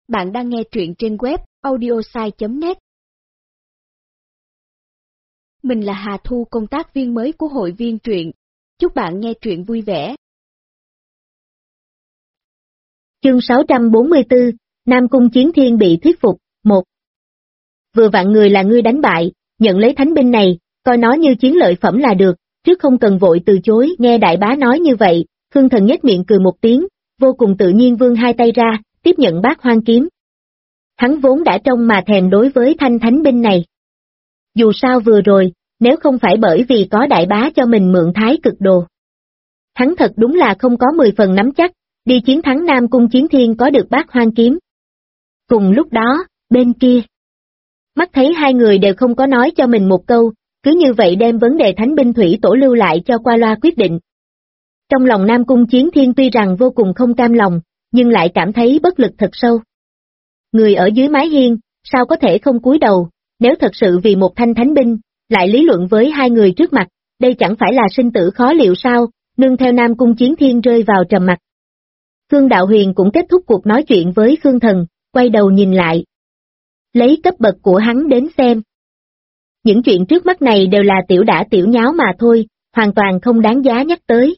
Bạn đang nghe truyện trên web audiosai.net. Mình là Hà Thu, công tác viên mới của hội viên truyện. Chúc bạn nghe truyện vui vẻ. Chương 644, Nam Cung Chiến Thiên bị thuyết phục, 1. Vừa vặn người là ngươi đánh bại, nhận lấy thánh binh này, coi nó như chiến lợi phẩm là được, trước không cần vội từ chối. Nghe đại bá nói như vậy, Khương Thần nhếch miệng cười một tiếng, vô cùng tự nhiên vươn hai tay ra, tiếp nhận bát hoang kiếm. Hắn vốn đã trông mà thèm đối với thanh thánh binh này. Dù sao vừa rồi, nếu không phải bởi vì có đại bá cho mình mượn thái cực đồ, hắn thật đúng là không có 10 phần nắm chắc, đi chiến thắng Nam Cung Chiến Thiên có được bát hoang kiếm. Cùng lúc đó, bên kia, mắt thấy hai người đều không có nói cho mình một câu, cứ như vậy đem vấn đề thánh binh thủy tổ lưu lại cho qua loa quyết định. Trong lòng Nam Cung Chiến Thiên tuy rằng vô cùng không cam lòng, nhưng lại cảm thấy bất lực thật sâu. Người ở dưới mái hiên, sao có thể không cúi đầu, nếu thật sự vì một thanh thánh binh, lại lý luận với hai người trước mặt, đây chẳng phải là sinh tử khó liệu sao? Nương theo Nam Cung Chiến Thiên rơi vào trầm mặc. Khương Đạo Huyền cũng kết thúc cuộc nói chuyện với Khương Thần, quay đầu nhìn lại. Lấy cấp bậc của hắn đến xem. Những chuyện trước mắt này đều là tiểu đả tiểu nháo mà thôi, hoàn toàn không đáng giá nhắc tới.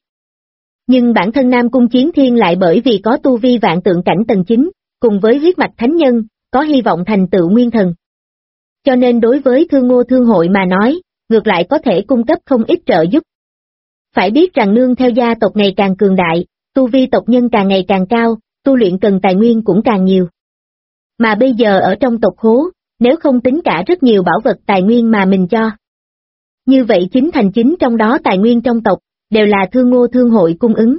Nhưng bản thân Nam Cung Chiến Thiên lại bởi vì có tu vi vạn tượng cảnh tầng 9, cùng với huyết mạch thánh nhân, có hy vọng thành tựu nguyên thần. Cho nên đối với Thương Ngô Thương hội mà nói, ngược lại có thể cung cấp không ít trợ giúp. Phải biết rằng nương theo gia tộc ngày càng cường đại, tu vi tộc nhân càng ngày càng cao, tu luyện cần tài nguyên cũng càng nhiều. Mà bây giờ ở trong tộc hố, nếu không tính cả rất nhiều bảo vật tài nguyên mà mình cho. Như vậy 9 thành 9 trong đó tài nguyên trong tộc, đều là Thương Ngô Thương hội cung ứng.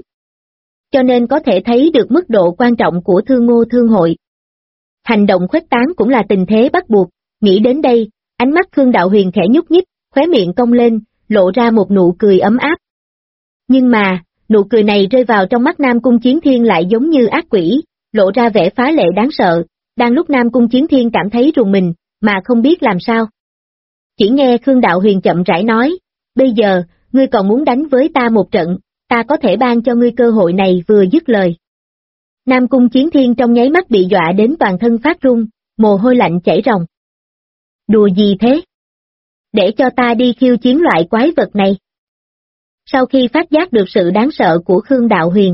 Cho nên có thể thấy được mức độ quan trọng của Thương Ngô Thương hội. Hành động khuếch tán cũng là tình thế bắt buộc, nghĩ đến đây, ánh mắt Khương Đạo Huyền khẽ nhúc nhích, khóe miệng cong lên, lộ ra một nụ cười ấm áp. Nhưng mà, nụ cười này rơi vào trong mắt Nam Cung Chiến Thiên lại giống như ác quỷ, lộ ra vẻ phá lệ đáng sợ, đang lúc Nam Cung Chiến Thiên cảm thấy rùng mình, mà không biết làm sao. Chỉ nghe Khương Đạo Huyền chậm rãi nói, bây giờ, ngươi còn muốn đánh với ta một trận, ta có thể ban cho ngươi cơ hội này. Vừa dứt lời. Nam Cung Chiến Thiên trong nháy mắt bị dọa đến toàn thân phát run, mồ hôi lạnh chảy ròng. Đùa gì thế? Để cho ta đi khiêu chiến loại quái vật này. Sau khi phát giác được sự đáng sợ của Khương Đạo Huyền,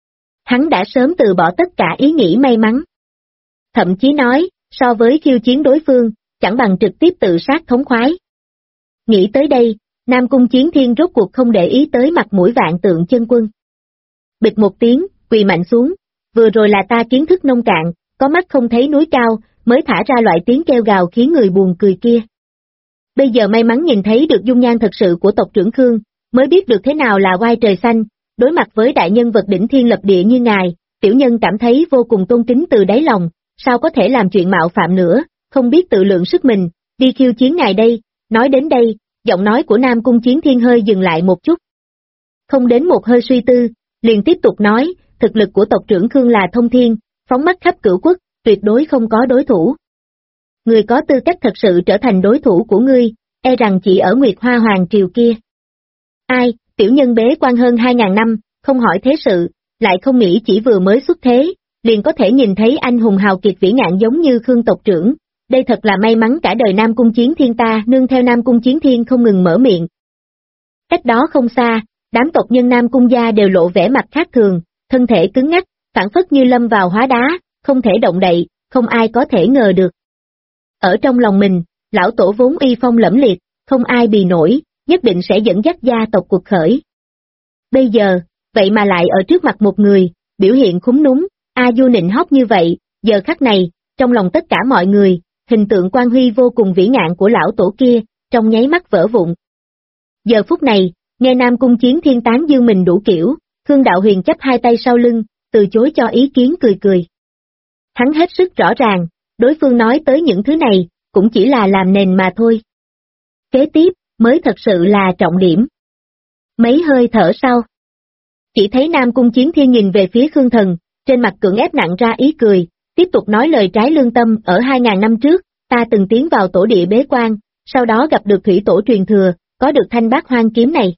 hắn đã sớm từ bỏ tất cả ý nghĩ may mắn. Thậm chí nói, so với khiêu chiến đối phương, chẳng bằng trực tiếp tự sát thống khoái. Nghĩ tới đây, Nam Cung Chiến Thiên rốt cuộc không để ý tới mặt mũi vạn tượng chân quân. Bịch một tiếng, quỳ mạnh xuống, vừa rồi là ta kiến thức nông cạn, có mắt không thấy núi cao, mới thả ra loại tiếng kêu gào khiến người buồn cười kia. Bây giờ may mắn nhìn thấy được dung nhan thật sự của tộc trưởng Khương, mới biết được thế nào là oai trời xanh, đối mặt với đại nhân vật đỉnh thiên lập địa như ngài, tiểu nhân cảm thấy vô cùng tôn kính từ đáy lòng, sao có thể làm chuyện mạo phạm nữa, không biết tự lượng sức mình, đi khiêu chiến ngài đây. Nói đến đây, giọng nói của Nam Cung Chiến Thiên hơi dừng lại một chút. Không đến một hơi suy tư, liền tiếp tục nói, thực lực của tộc trưởng Khương là thông thiên, phóng mắt khắp cửu quốc, tuyệt đối không có đối thủ. Người có tư cách thật sự trở thành đối thủ của ngươi, e rằng chỉ ở Nguyệt Hoa Hoàng Triều kia. Ai, tiểu nhân bế quan hơn 2000 năm, không hỏi thế sự, lại không nghĩ chỉ vừa mới xuất thế, liền có thể nhìn thấy anh hùng hào kiệt vĩ ngạn giống như Khương tộc trưởng. Đây thật là may mắn cả đời Nam Cung Chiến Thiên ta. Nương theo Nam Cung Chiến Thiên không ngừng mở miệng. Cách đó không xa, đám tộc nhân Nam Cung gia đều lộ vẻ mặt khác thường, thân thể cứng ngắc, phảng phất như lâm vào hóa đá, không thể động đậy, không ai có thể ngờ được. Ở trong lòng mình, lão tổ vốn uy phong lẫm liệt, không ai bì nổi, nhất định sẽ dẫn dắt gia tộc cuộc khởi. Bây giờ, vậy mà lại ở trước mặt một người, biểu hiện khúm núm, a du nịnh hót như vậy, giờ khắc này, trong lòng tất cả mọi người, hình tượng quan huy vô cùng vĩ ngạn của lão tổ kia, trong nháy mắt vỡ vụn. Giờ phút này, nghe Nam Cung Chiến Thiên tán dương mình đủ kiểu, Khương Đạo Huyền chắp hai tay sau lưng, từ chối cho ý kiến cười cười. Hắn hết sức rõ ràng, đối phương nói tới những thứ này, cũng chỉ là làm nền mà thôi. Kế tiếp, mới thật sự là trọng điểm. Mấy hơi thở sau, chỉ thấy Nam Cung Chiến Thiên nhìn về phía Khương Thần, trên mặt cưỡng ép nặng ra ý cười, tiếp tục nói lời trái lương tâm. Ở 2000 năm trước, ta từng tiến vào tổ địa bế quan, sau đó gặp được thủy tổ truyền thừa, có được thanh bát hoang kiếm này.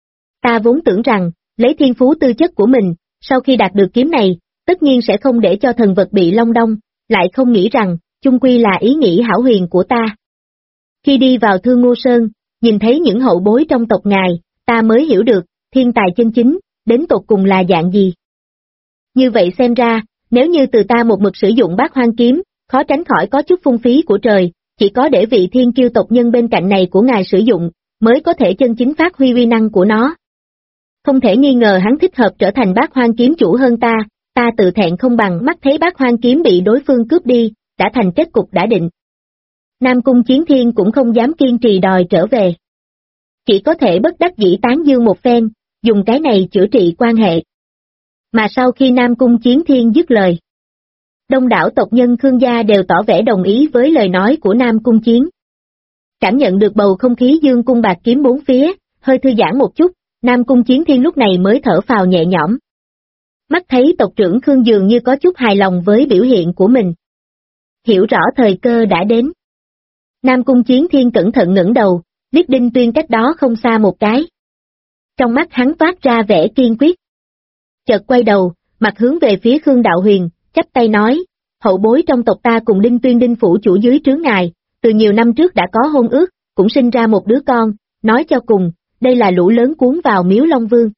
Ta vốn tưởng rằng, lấy thiên phú tư chất của mình, sau khi đạt được kiếm này, tất nhiên sẽ không để cho thần vật bị long đong, lại không nghĩ rằng, chung quy là ý nghĩ hão huyền của ta. Khi đi vào Thương Ngô Sơn, nhìn thấy những hậu bối trong tộc ngài, ta mới hiểu được, thiên tài chân chính, đến tột cùng là dạng gì. Như vậy xem ra, nếu như từ ta một mực sử dụng Bát Hoang kiếm, khó tránh khỏi có chút phung phí của trời, chỉ có để vị thiên kiêu tộc nhân bên cạnh này của ngài sử dụng, mới có thể chân chính phát huy uy năng của nó. Không thể nghi ngờ hắn thích hợp trở thành Bát Hoang kiếm chủ hơn ta tự thẹn không bằng mắt thấy Bát Hoang kiếm bị đối phương cướp đi, đã thành kết cục đã định. Nam Cung Chiến Thiên cũng không dám kiên trì đòi trở về. Chỉ có thể bất đắc dĩ tán dương một phen, dùng cái này chữa trị quan hệ. Mà sau khi Nam Cung Chiến Thiên dứt lời, đông đảo tộc nhân Khương gia đều tỏ vẻ đồng ý với lời nói của Nam Cung Chiến. Cảm nhận được bầu không khí dương cung bạc kiếm bốn phía, hơi thư giãn một chút, Nam Cung Chiến Thiên lúc này mới thở phào nhẹ nhõm. Mắt thấy tộc trưởng Khương dường như có chút hài lòng với biểu hiện của mình. Hiểu rõ thời cơ đã đến. Nam Cung Chiến Thiên cẩn thận ngẩng đầu, liếc Đinh Tuyên cách đó không xa một cái. Trong mắt hắn toát ra vẻ kiên quyết. Chợt quay đầu, mặt hướng về phía Khương Đạo Huyền, chắp tay nói, hậu bối trong tộc ta cùng Đinh Tuyên Đinh phủ chủ dưới trướng ngài, từ nhiều năm trước đã có hôn ước, cũng sinh ra một đứa con, nói cho cùng, đây là lũ lớn cuốn vào Miếu Long Vương.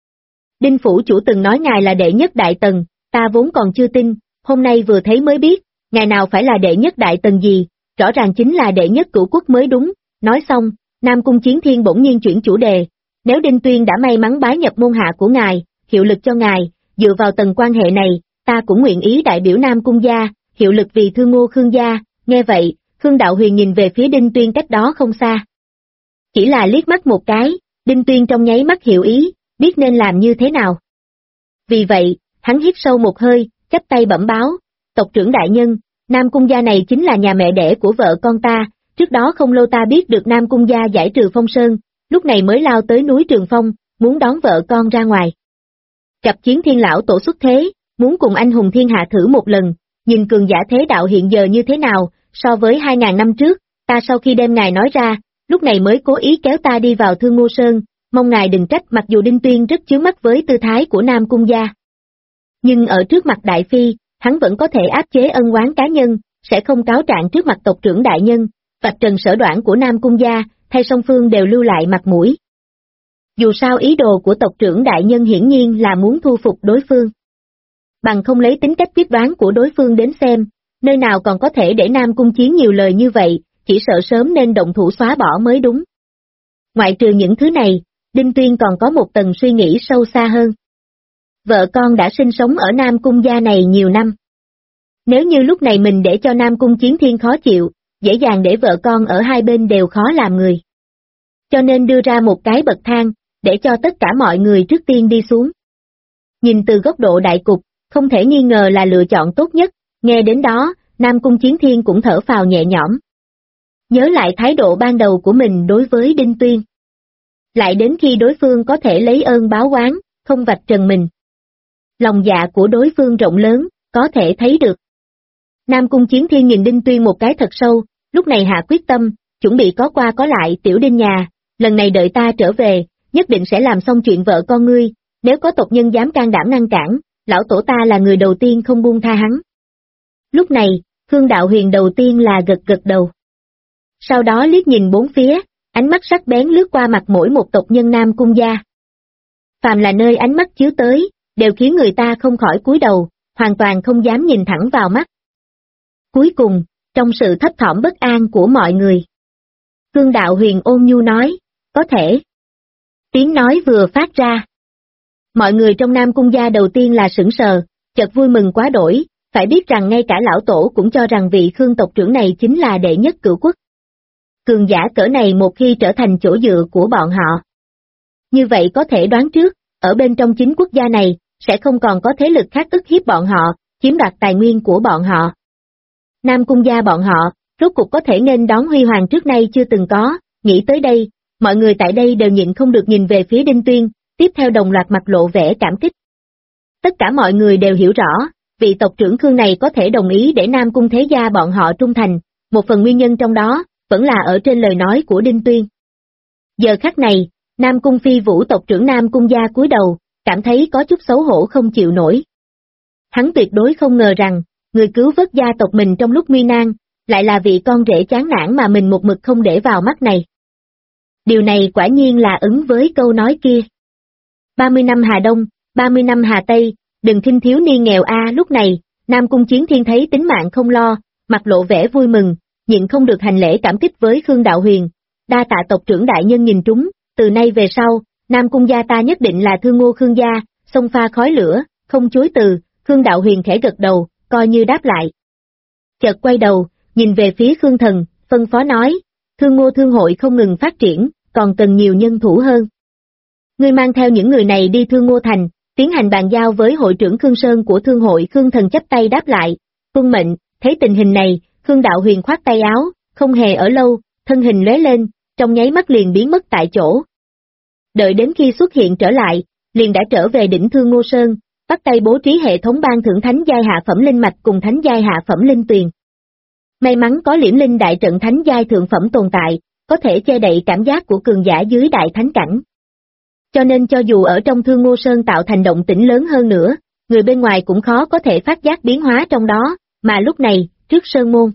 Đinh phủ chủ từng nói ngài là đệ nhất đại tần, ta vốn còn chưa tin, hôm nay vừa thấy mới biết, ngài nào phải là đệ nhất đại tần gì, rõ ràng chính là đệ nhất cửu quốc mới đúng. Nói xong, Nam Cung Chiến Thiên bỗng nhiên chuyển chủ đề, nếu Đinh Tuyên đã may mắn bái nhập môn hạ của ngài, hiệu lực cho ngài, dựa vào tầng quan hệ này, ta cũng nguyện ý đại biểu Nam Cung gia, hiệu lực vì Thương Ngô Khương gia. Nghe vậy, Khương Đạo Huyền nhìn về phía Đinh Tuyên cách đó không xa. Chỉ là liếc mắt một cái, Đinh Tuyên trong nháy mắt hiểu ý, biết nên làm như thế nào. Vì vậy, hắn hít sâu một hơi, chắp tay bẩm báo, tộc trưởng đại nhân, Nam Cung gia này chính là nhà mẹ đẻ của vợ con ta, trước đó không lâu ta biết được Nam Cung gia giải trừ Phong Sơn, lúc này mới lao tới núi Trường Phong, muốn đón vợ con ra ngoài. Cặp Chiến Thiên lão tổ xuất thế, muốn cùng anh hùng thiên hạ thử một lần, nhìn cường giả thế đạo hiện giờ như thế nào, so với 2000 năm trước, ta sau khi đem ngài nói ra, lúc này mới cố ý kéo ta đi vào Thương Ngô Sơn, mong ngài đừng trách mặc dù Đinh Tuyên rất chướng mắt với tư thái của Nam Cung gia. Nhưng ở trước mặt Đại Phi, hắn vẫn có thể áp chế ân oán cá nhân, sẽ không cáo trạng trước mặt tộc trưởng đại nhân, vạch trần sở đoản của Nam Cung gia, thay song phương đều lưu lại mặt mũi. Dù sao ý đồ của tộc trưởng đại nhân hiển nhiên là muốn thu phục đối phương. Bằng không lấy tính cách quyết đoán của đối phương đến xem, nơi nào còn có thể để Nam Cung Chiến nhiều lời như vậy, chỉ sợ sớm nên động thủ xóa bỏ mới đúng. Ngoại trừ những thứ này, Đinh Tuyên còn có một tầng suy nghĩ sâu xa hơn. Vợ con đã sinh sống ở Nam Cung gia này nhiều năm. Nếu như lúc này mình để cho Nam Cung Chiến Thiên khó chịu, dễ dàng để vợ con ở hai bên đều khó làm người. Cho nên đưa ra một cái bậc thang, để cho tất cả mọi người trước tiên đi xuống. Nhìn từ góc độ đại cục, không thể nghi ngờ là lựa chọn tốt nhất, nghe đến đó, Nam Cung Chiến Thiên cũng thở phào nhẹ nhõm. Nhớ lại thái độ ban đầu của mình đối với Đinh Tuyên. Lại đến khi đối phương có thể lấy ơn báo oán, không vạch trần mình. Lòng dạ của đối phương rộng lớn, có thể thấy được. Nam Cung Chiến Thiên nhìn Đinh Tuyên một cái thật sâu, lúc này hạ quyết tâm, chuẩn bị có qua có lại tiểu Đinh nhà, lần này đợi ta trở về, nhất định sẽ làm xong chuyện vợ con ngươi, nếu có tộc nhân dám can đảm ngăn cản, lão tổ ta là người đầu tiên không buông tha hắn. Lúc này, Khương Đạo Huyền đầu tiên là gật gật đầu. Sau đó liếc nhìn bốn phía, ánh mắt sắc bén lướt qua mặt mỗi một tộc nhân Nam Cung gia. Phàm là nơi ánh mắt chiếu tới, đều khiến người ta không khỏi cúi đầu, hoàn toàn không dám nhìn thẳng vào mắt. Cuối cùng, trong sự thấp thỏm bất an của mọi người, Khương Đạo Huyền ôn nhu nói, có thể. Tiếng nói vừa phát ra. Mọi người trong Nam Cung gia đầu tiên là sửng sờ, chợt vui mừng quá đổi, phải biết rằng ngay cả lão tổ cũng cho rằng vị Khương tộc trưởng này chính là đệ nhất cửu quốc. Cường giả cỡ này một khi trở thành chỗ dựa của bọn họ. Như vậy có thể đoán trước, ở bên trong chính quốc gia này, sẽ không còn có thế lực khác ức hiếp bọn họ, chiếm đoạt tài nguyên của bọn họ. Nam Cung gia bọn họ, rốt cục có thể nên đón huy hoàng trước nay chưa từng có, nghĩ tới đây, mọi người tại đây đều nhịn không được nhìn về phía Đinh Tuyên, tiếp theo đồng loạt mặt lộ vẻ cảm kích. Tất cả mọi người đều hiểu rõ, vị tộc trưởng Khương này có thể đồng ý để Nam Cung thế gia bọn họ trung thành, một phần nguyên nhân trong đó, vẫn là ở trên lời nói của Đinh Tuyên. Giờ khắc này, Nam Cung Phi Vũ tộc trưởng Nam Cung gia cúi đầu, cảm thấy có chút xấu hổ không chịu nổi. Hắn tuyệt đối không ngờ rằng, người cứu vớt gia tộc mình trong lúc nguy nan, lại là vị con rể chán nản mà mình một mực không để vào mắt này. Điều này quả nhiên là ứng với câu nói kia. 30 năm Hà Đông, 30 năm Hà Tây, đừng khinh thiếu niên nghèo a. Lúc này, Nam Cung Chiến Thiên thấy tính mạng không lo, mặt lộ vẻ vui mừng, nhịn không được hành lễ cảm kích với Khương Đạo Huyền. Đa tạ tộc trưởng đại nhân nhìn trúng, từ nay về sau, Nam Cung gia ta nhất định là thương ngô Khương gia, sông pha khói lửa, không chối từ. Khương Đạo Huyền khẽ gật đầu, coi như đáp lại. Chợt quay đầu, nhìn về phía Khương Thần, phân phó nói, thương ngô thương hội không ngừng phát triển, còn cần nhiều nhân thủ hơn. Ngươi mang theo những người này đi Thương Ngô Thành, tiến hành bàn giao với hội trưởng Khương Sơn của thương hội. Khương Thần chắp tay đáp lại, tuân mệnh. Thấy tình hình này, Khương Đạo Huyền khoát tay áo, không hề ở lâu, thân hình lóe lên, trong nháy mắt liền biến mất tại chỗ. Đợi đến khi xuất hiện trở lại, liền đã trở về đỉnh Thương Ngô Sơn, bắt tay bố trí hệ thống ban thưởng thánh giai hạ phẩm linh mạch cùng thánh giai hạ phẩm linh tuyền. May mắn có liễm linh đại trận thánh giai thượng phẩm tồn tại, có thể che đậy cảm giác của cường giả dưới đại thánh cảnh. Cho nên cho dù ở trong Thương Ngô Sơn tạo thành động tĩnh lớn hơn nữa, người bên ngoài cũng khó có thể phát giác biến hóa trong đó, mà lúc này, trước sơn môn.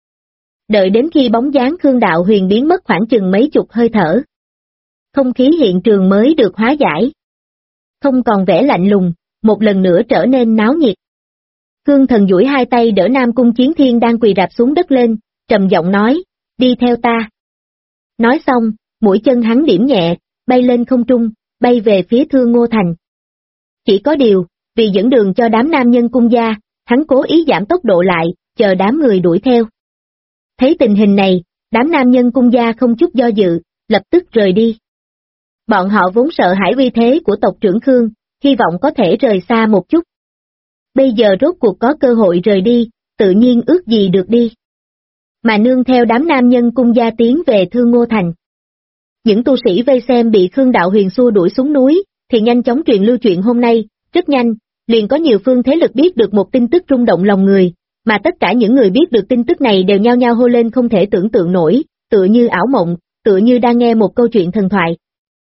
Đợi đến khi bóng dáng Khương Đạo Huyền biến mất khoảng chừng mấy chục hơi thở. Không khí hiện trường mới được hóa giải. Không còn vẻ lạnh lùng, một lần nữa trở nên náo nhiệt. Khương Thần duỗi hai tay đỡ Nam Cung Chiến Thiên đang quỳ rạp xuống đất lên, trầm giọng nói, đi theo ta. Nói xong, mũi chân hắn điểm nhẹ, bay lên không trung, bay về phía Thương Ngô Thành. Chỉ có điều, vì dẫn đường cho đám nam nhân cung gia, hắn cố ý giảm tốc độ lại, chờ đám người đuổi theo. Thấy tình hình này, đám nam nhân cung gia không chút do dự, lập tức rời đi. Bọn họ vốn sợ hãi uy thế của tộc trưởng Khương, hy vọng có thể rời xa một chút. Bây giờ rốt cuộc có cơ hội rời đi, tự nhiên ước gì được đi. Mà nương theo đám nam nhân cung gia tiến về Thương Ngô Thành. Những tu sĩ vây xem bị Khương Đạo Huyền xua đuổi xuống núi, thì nhanh chóng truyền lưu chuyện hôm nay, rất nhanh, liền có nhiều phương thế lực biết được một tin tức rung động lòng người, mà tất cả những người biết được tin tức này đều nhao nhao hô lên không thể tưởng tượng nổi, tựa như ảo mộng, tựa như đang nghe một câu chuyện thần thoại.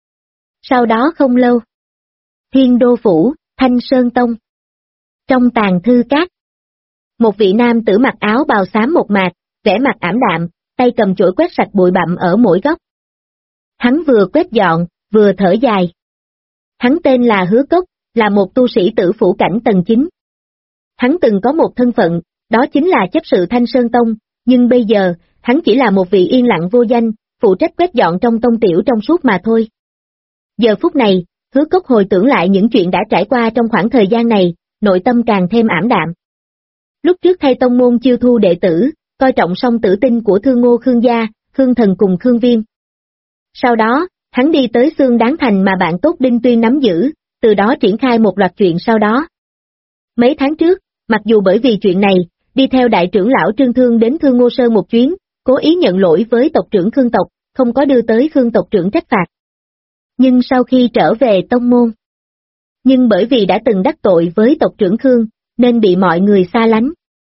Sau đó không lâu, Thiên Đô Phủ, Thanh Sơn Tông. Trong tàng thư các, một vị nam tử mặc áo bào xám một mạc, vẻ mặt ảm đạm, tay cầm chổi quét sạch bụi bặm ở mỗi góc. Hắn vừa quét dọn, vừa thở dài. Hắn tên là Hứa Cốc, là một tu sĩ tử phủ cảnh tầng 9. Hắn từng có một thân phận, đó chính là chấp sự Thanh Sơn Tông, nhưng bây giờ, hắn chỉ là một vị yên lặng vô danh, phụ trách quét dọn trong tông tiểu trong suốt mà thôi. Giờ phút này, Hứa Cốc hồi tưởng lại những chuyện đã trải qua trong khoảng thời gian này, nội tâm càng thêm ảm đạm. Lúc trước thay tông môn chiêu thu đệ tử, coi trọng song tử tinh của Thương Ngô Khương gia, Khương Thần cùng Khương Viêm. Sau đó, hắn đi tới Xương Đáng Thành mà bạn tốt Đinh Tuyên nắm giữ, từ đó triển khai một loạt chuyện sau đó. Mấy tháng trước, mặc dù bởi vì chuyện này, đi theo đại trưởng lão Trương Thương đến Thương Ngô Sơn một chuyến, cố ý nhận lỗi với tộc trưởng Khương tộc, không có đưa tới Khương tộc trưởng trách phạt. Nhưng sau khi trở về tông môn, nhưng bởi vì đã từng đắc tội với tộc trưởng Khương, nên bị mọi người xa lánh.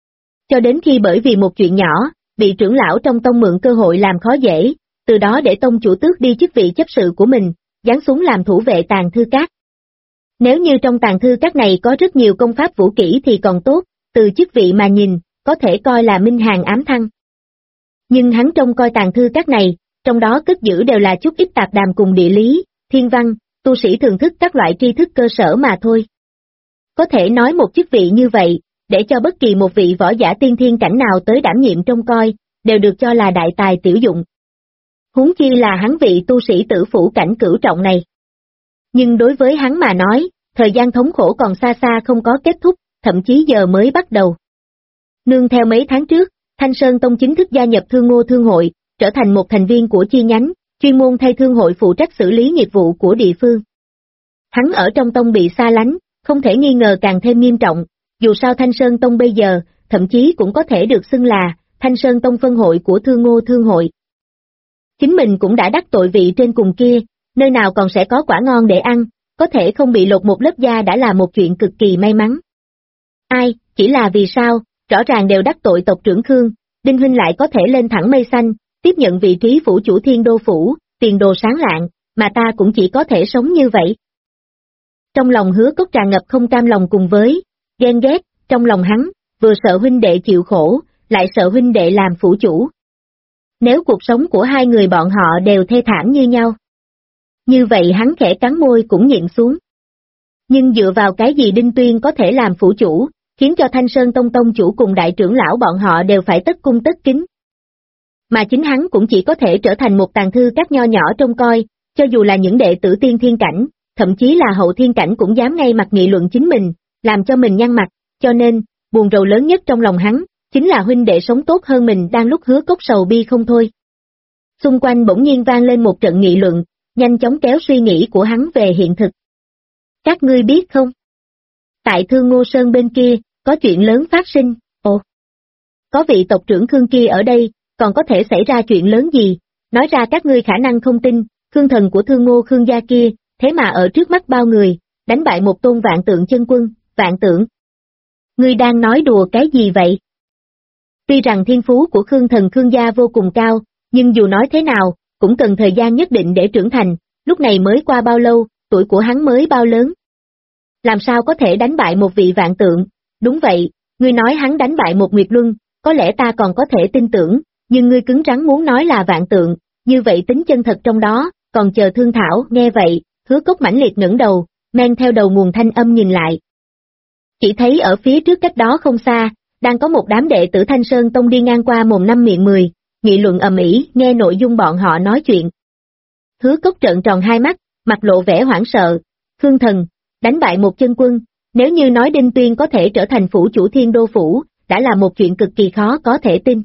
Cho đến khi bởi vì một chuyện nhỏ, bị trưởng lão trong tông mượn cơ hội làm khó dễ, từ đó để tông chủ tước đi chức vị chấp sự của mình, giáng xuống làm thủ vệ tàng thư các. Nếu như trong tàng thư các này có rất nhiều công pháp vũ kỹ thì còn tốt, từ chức vị mà nhìn, có thể coi là minh hàng ám thăng. Nhưng hắn trông coi tàng thư các này, trong đó cất giữ đều là chút ít tạp đàm cùng địa lý, thiên văn, tu sĩ thưởng thức các loại tri thức cơ sở mà thôi. Có thể nói một chức vị như vậy, để cho bất kỳ một vị võ giả tiên thiên cảnh nào tới đảm nhiệm trông coi, đều được cho là đại tài tiểu dụng. Huống chi là hắn vị tu sĩ tử phủ cảnh cửu trọng này. Nhưng đối với hắn mà nói, thời gian thống khổ còn xa xa không có kết thúc, thậm chí giờ mới bắt đầu. Nương theo mấy tháng trước, Thanh Sơn Tông chính thức gia nhập Thương Ngô Thương hội, trở thành một thành viên của chi nhánh, chuyên môn thay thương hội phụ trách xử lý nghiệp vụ của địa phương. Hắn ở trong tông bị xa lánh, không thể nghi ngờ càng thêm nghiêm trọng, dù sao Thanh Sơn Tông bây giờ, thậm chí cũng có thể được xưng là Thanh Sơn Tông phân hội của Thương Ngô Thương hội. Chính mình cũng đã đắc tội vị trên cùng kia, nơi nào còn sẽ có quả ngon để ăn, có thể không bị lột một lớp da đã là một chuyện cực kỳ may mắn. Ai, chỉ là vì sao, rõ ràng đều đắc tội tộc trưởng Khương, Đinh Huynh lại có thể lên thẳng mây xanh, tiếp nhận vị trí phủ chủ Thiên Đô Phủ, tiền đồ sáng lạng, mà ta cũng chỉ có thể sống như vậy. Trong lòng Hứa Cốc tràn ngập không cam lòng cùng với ghen ghét, trong lòng hắn, vừa sợ huynh đệ chịu khổ, lại sợ huynh đệ làm phủ chủ. Nếu cuộc sống của hai người bọn họ đều thê thảm như nhau. Như vậy hắn khẽ cắn môi cũng nhịn xuống. Nhưng dựa vào cái gì Đinh Tuyên có thể làm phủ chủ, khiến cho Thanh Sơn Tông tông chủ cùng đại trưởng lão bọn họ đều phải tất cung tất kính. Mà chính hắn cũng chỉ có thể trở thành một tàn thư các nho nhỏ trông coi, cho dù là những đệ tử tiên thiên cảnh, thậm chí là hậu thiên cảnh cũng dám ngay mặt nghị luận chính mình, làm cho mình nhăn mặt, cho nên, buồn rầu lớn nhất trong lòng hắn, chính là huynh đệ sống tốt hơn mình đang lúc Hứa Cốc sầu bi không thôi. Xung quanh bỗng nhiên vang lên một trận nghị luận, nhanh chóng kéo suy nghĩ của hắn về hiện thực. Các ngươi biết không? Tại Thương Ngô Sơn bên kia, có chuyện lớn phát sinh, ồ. Có vị tộc trưởng Khương kia ở đây, còn có thể xảy ra chuyện lớn gì? Nói ra các ngươi khả năng không tin, Khương thần của Thương Ngô Khương gia kia, thế mà ở trước mắt bao người, đánh bại một tôn vạn tượng chân quân, vạn tượng. Ngươi đang nói đùa cái gì vậy? Tuy rằng thiên phú của Khương thần Khương gia vô cùng cao, nhưng dù nói thế nào, cũng cần thời gian nhất định để trưởng thành, lúc này mới qua bao lâu, tuổi của hắn mới bao lớn. Làm sao có thể đánh bại một vị vạn tượng? Đúng vậy, ngươi nói hắn đánh bại một Nguyệt Luân, có lẽ ta còn có thể tin tưởng, nhưng ngươi cứng rắn muốn nói là vạn tượng, như vậy tính chân thật trong đó, còn chờ thương thảo. Nghe vậy, Hứa Cốc mãnh liệt ngẩng đầu, men theo đầu nguồn thanh âm nhìn lại. Chỉ thấy ở phía trước cách đó không xa, đang có một đám đệ tử Thanh Sơn Tông đi ngang qua mồm năm miệng mười, nghị luận ầm ĩ, nghe nội dung bọn họ nói chuyện. Hứa Cốc trợn tròn hai mắt, mặt lộ vẻ hoảng sợ. Khương thần, đánh bại một chân quân, nếu như nói Đinh Tuyên có thể trở thành phủ chủ Thiên Đô Phủ, đã là một chuyện cực kỳ khó có thể tin.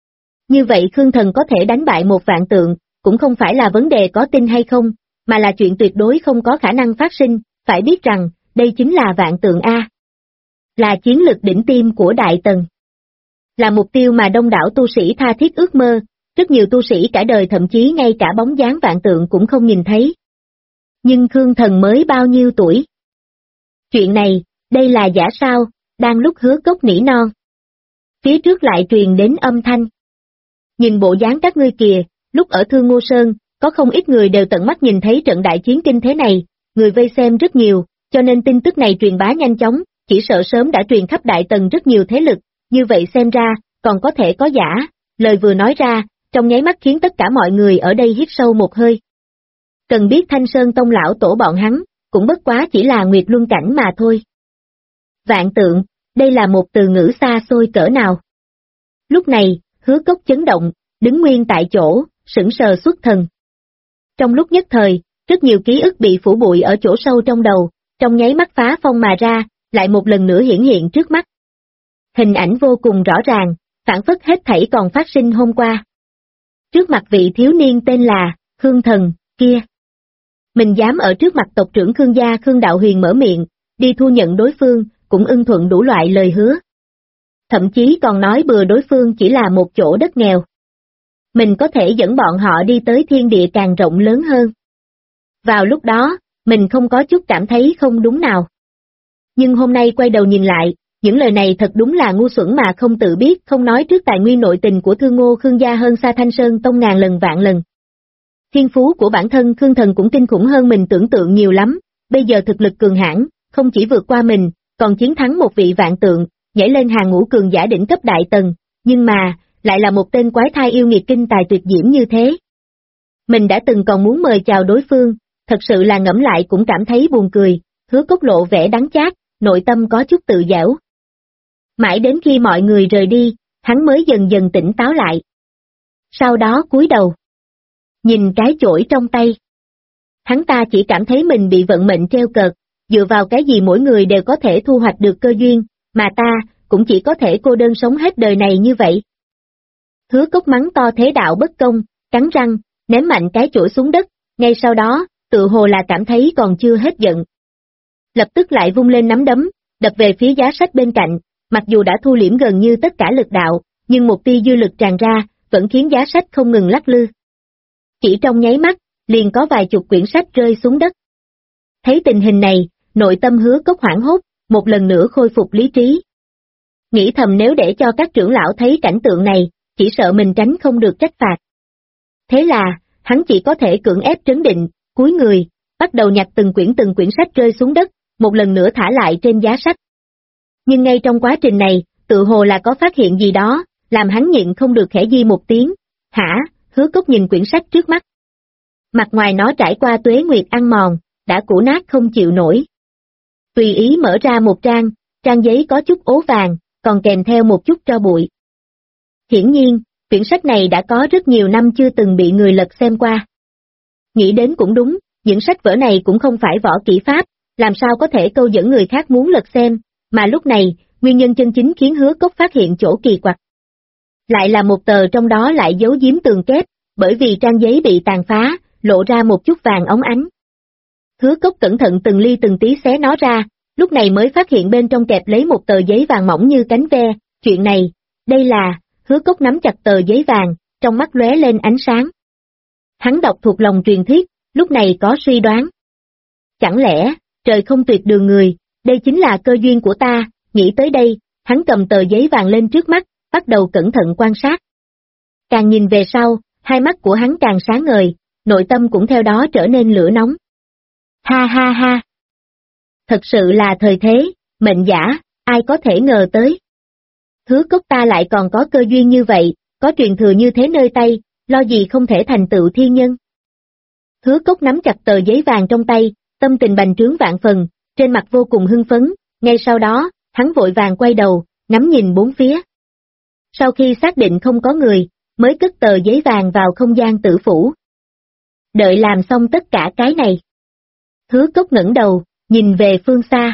Như vậy Khương thần có thể đánh bại một vạn tượng, cũng không phải là vấn đề có tin hay không, mà là chuyện tuyệt đối không có khả năng phát sinh, phải biết rằng, đây chính là vạn tượng A. Là chiến lực đỉnh tim của Đại Tần. Là mục tiêu mà đông đảo tu sĩ tha thiết ước mơ, rất nhiều tu sĩ cả đời thậm chí ngay cả bóng dáng vạn tượng cũng không nhìn thấy. Nhưng Khương thần mới bao nhiêu tuổi? Chuyện này, đây là giả sao? Đang lúc Hứa Cốc nỉ non. Phía trước lại truyền đến âm thanh. Nhìn bộ dáng các ngươi kìa, lúc ở Thương Ngô Sơn, có không ít người đều tận mắt nhìn thấy trận đại chiến kinh thế này, người vây xem rất nhiều, cho nên tin tức này truyền bá nhanh chóng, chỉ sợ sớm đã truyền khắp Đại Tần rất nhiều thế lực, như vậy xem ra, còn có thể có giả, lời vừa nói ra, trong nháy mắt khiến tất cả mọi người ở đây hít sâu một hơi. Cần biết Thanh Sơn Tông lão tổ bọn hắn, cũng bất quá chỉ là Nguyệt Luân cảnh mà thôi. Vạn tượng, đây là một từ ngữ xa xôi cỡ nào. Lúc này, Hứa Cốc chấn động, đứng nguyên tại chỗ, sững sờ xuất thần. Trong lúc nhất thời, rất nhiều ký ức bị phủ bụi ở chỗ sâu trong đầu, trong nháy mắt phá phong mà ra, lại một lần nữa hiển hiện trước mắt. Hình ảnh vô cùng rõ ràng, phản phất hết thảy còn phát sinh hôm qua. Trước mặt vị thiếu niên tên là Khương thần kia. Mình dám ở trước mặt tộc trưởng Khương gia Khương Đạo Huyền mở miệng, đi thu nhận đối phương, cũng ưng thuận đủ loại lời hứa. Thậm chí còn nói bừa đối phương chỉ là một chỗ đất nghèo. Mình có thể dẫn bọn họ đi tới thiên địa càng rộng lớn hơn. Vào lúc đó, mình không có chút cảm thấy không đúng nào. Nhưng hôm nay quay đầu nhìn lại, những lời này thật đúng là ngu xuẩn mà không tự biết, không nói trước tài nguyên nội tình của Thương Ngô Khương gia hơn xa Thanh Sơn Tông ngàn lần vạn lần. Thiên phú của bản thân Khương thần cũng kinh khủng hơn mình tưởng tượng nhiều lắm, bây giờ thực lực cường hãn, không chỉ vượt qua mình, còn chiến thắng một vị vạn tượng, nhảy lên hàng ngũ cường giả đỉnh cấp Đại Tần, nhưng mà, lại là một tên quái thai yêu nghiệt kinh tài tuyệt diễm như thế. Mình đã từng còn muốn mời chào đối phương, thật sự là ngẫm lại cũng cảm thấy buồn cười, Hứa Cốc lộ vẻ đắng chát, nội tâm có chút tự giễu. Mãi đến khi mọi người rời đi, hắn mới dần dần tỉnh táo lại. Sau đó cúi đầu. Nhìn cái chổi trong tay. Hắn ta chỉ cảm thấy mình bị vận mệnh treo cợt, dựa vào cái gì mỗi người đều có thể thu hoạch được cơ duyên, mà ta, cũng chỉ có thể cô đơn sống hết đời này như vậy. Hứa Cốc mắng to thế đạo bất công, cắn răng, ném mạnh cái chổi xuống đất, ngay sau đó, tự hồ là cảm thấy còn chưa hết giận. Lập tức lại vung lên nắm đấm, đập về phía giá sách bên cạnh, mặc dù đã thu liễm gần như tất cả lực đạo, nhưng một tia dư lực tràn ra, vẫn khiến giá sách không ngừng lắc lư. Chỉ trong nháy mắt, liền có vài chục quyển sách rơi xuống đất. Thấy tình hình này, nội tâm Hứa Cốc hoảng hốt, một lần nữa khôi phục lý trí. Nghĩ thầm nếu để cho các trưởng lão thấy cảnh tượng này, chỉ sợ mình tránh không được trách phạt. Thế là, hắn chỉ có thể cưỡng ép trấn định, cúi người, bắt đầu nhặt từng quyển sách rơi xuống đất, một lần nữa thả lại trên giá sách. Nhưng ngay trong quá trình này, Tự hồ là có phát hiện gì đó, làm hắn nhịn không được khẽ di một tiếng. Hả? Hứa Cốc nhìn quyển sách trước mắt. Mặt ngoài nó trải qua tuế nguyệt ăn mòn, đã cũ nát không chịu nổi. Tùy ý mở ra một trang giấy có chút ố vàng, còn kèm theo một chút tro bụi. Hiển nhiên, quyển sách này đã có rất nhiều năm chưa từng bị người lật xem qua. Nghĩ đến cũng đúng, những sách vở này cũng không phải võ kỹ pháp, làm sao có thể câu dẫn người khác muốn lật xem, mà lúc này, nguyên nhân chân chính khiến Hứa Cốc phát hiện chỗ kỳ quặc. Lại là một tờ trong đó lại giấu giếm tường kép, bởi vì trang giấy bị tàn phá, lộ ra một chút vàng óng ánh. Hứa Cốc cẩn thận từng ly từng tí xé nó ra, lúc này mới phát hiện bên trong kẹp lấy một tờ giấy vàng mỏng như cánh ve. Chuyện này, đây là, Hứa Cốc nắm chặt tờ giấy vàng, trong mắt lóe lên ánh sáng. Hắn đọc thuộc lòng truyền thuyết, lúc này có suy đoán. Chẳng lẽ, trời không tuyệt đường người, đây chính là cơ duyên của ta, nghĩ tới đây, hắn cầm tờ giấy vàng lên trước mắt, bắt đầu cẩn thận quan sát. Càng nhìn về sau, hai mắt của hắn càng sáng ngời, nội tâm cũng theo đó trở nên lửa nóng. Ha ha ha! Thật sự là thời thế, mệnh giả, ai có thể ngờ tới. Hứa Cốc ta lại còn có cơ duyên như vậy, có truyền thừa như thế nơi tay, lo gì không thể thành tựu thiên nhân. Hứa Cốc nắm chặt tờ giấy vàng trong tay, tâm tình bành trướng vạn phần, trên mặt vô cùng hưng phấn, ngay sau đó, hắn vội vàng quay đầu, ngắm nhìn bốn phía. Sau khi xác định không có người, mới cất tờ giấy vàng vào không gian tử phủ. Đợi làm xong tất cả cái này. Hứa Cốc ngẩng đầu, nhìn về phương xa.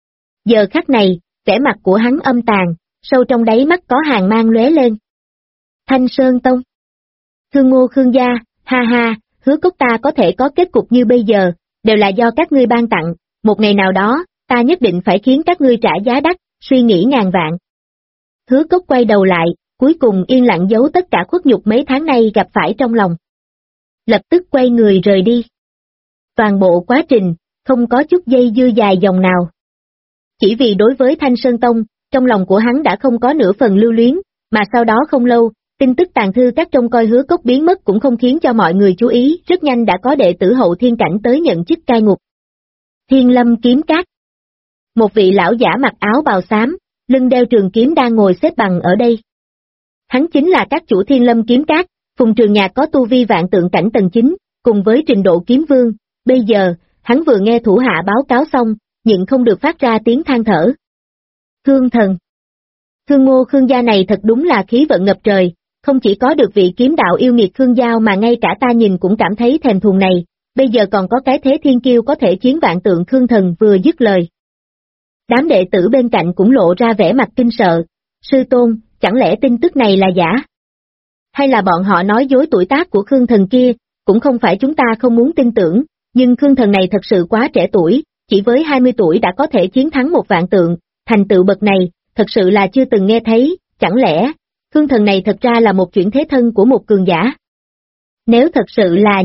Giờ khắc này, vẻ mặt của hắn âm tàn, sâu trong đáy mắt có hàng mang lóe lên. Thanh Sơn Tông. Thương Ngô Khương gia, ha ha, Hứa Cốc ta có thể có kết cục như bây giờ, đều là do các ngươi ban tặng, một ngày nào đó, ta nhất định phải khiến các ngươi trả giá đắt, suy nghĩ ngàn vạn. Hứa Cốc quay đầu lại, cuối cùng yên lặng giấu tất cả khuất nhục mấy tháng nay gặp phải trong lòng. Lập tức quay người rời đi. Toàn bộ quá trình, không có chút dây dưa dài dòng nào. Chỉ vì đối với Thanh Sơn Tông, trong lòng của hắn đã không có nửa phần lưu luyến, mà sau đó không lâu, tin tức tàn thư các trông coi Hứa Cốc biến mất cũng không khiến cho mọi người chú ý, rất nhanh đã có đệ tử hậu thiên cảnh tới nhận chức cai ngục. Thiên Lâm Kiếm Các. Một vị lão giả mặc áo bào xám, lưng đeo trường kiếm đang ngồi xếp bằng ở đây. Hắn chính là các chủ Thiên Lâm Kiếm Các, Phùng Trường Nhạc có tu vi vạn tượng cảnh tầng 9, cùng với trình độ kiếm vương, bây giờ, hắn vừa nghe thủ hạ báo cáo xong, nhịn không được phát ra tiếng than thở. Khương thần. Thương Ngô Khương gia này thật đúng là khí vận ngập trời, không chỉ có được vị kiếm đạo yêu nghiệt Khương Giao mà ngay cả ta nhìn cũng cảm thấy thèm thuồng này, bây giờ còn có cái thế thiên kiêu có thể chiến vạn tượng Khương thần vừa dứt lời. Đám đệ tử bên cạnh cũng lộ ra vẻ mặt kinh sợ, sư tôn, chẳng lẽ tin tức này là giả? Hay là bọn họ nói dối tuổi tác của Khương thần kia, cũng không phải chúng ta không muốn tin tưởng, nhưng Khương thần này thật sự quá trẻ tuổi, chỉ với 20 tuổi đã có thể chiến thắng một vạn tượng, thành tựu bậc này, thật sự là chưa từng nghe thấy, chẳng lẽ, Khương thần này thật ra là một chuyển thế thân của một cường giả? Nếu thật sự là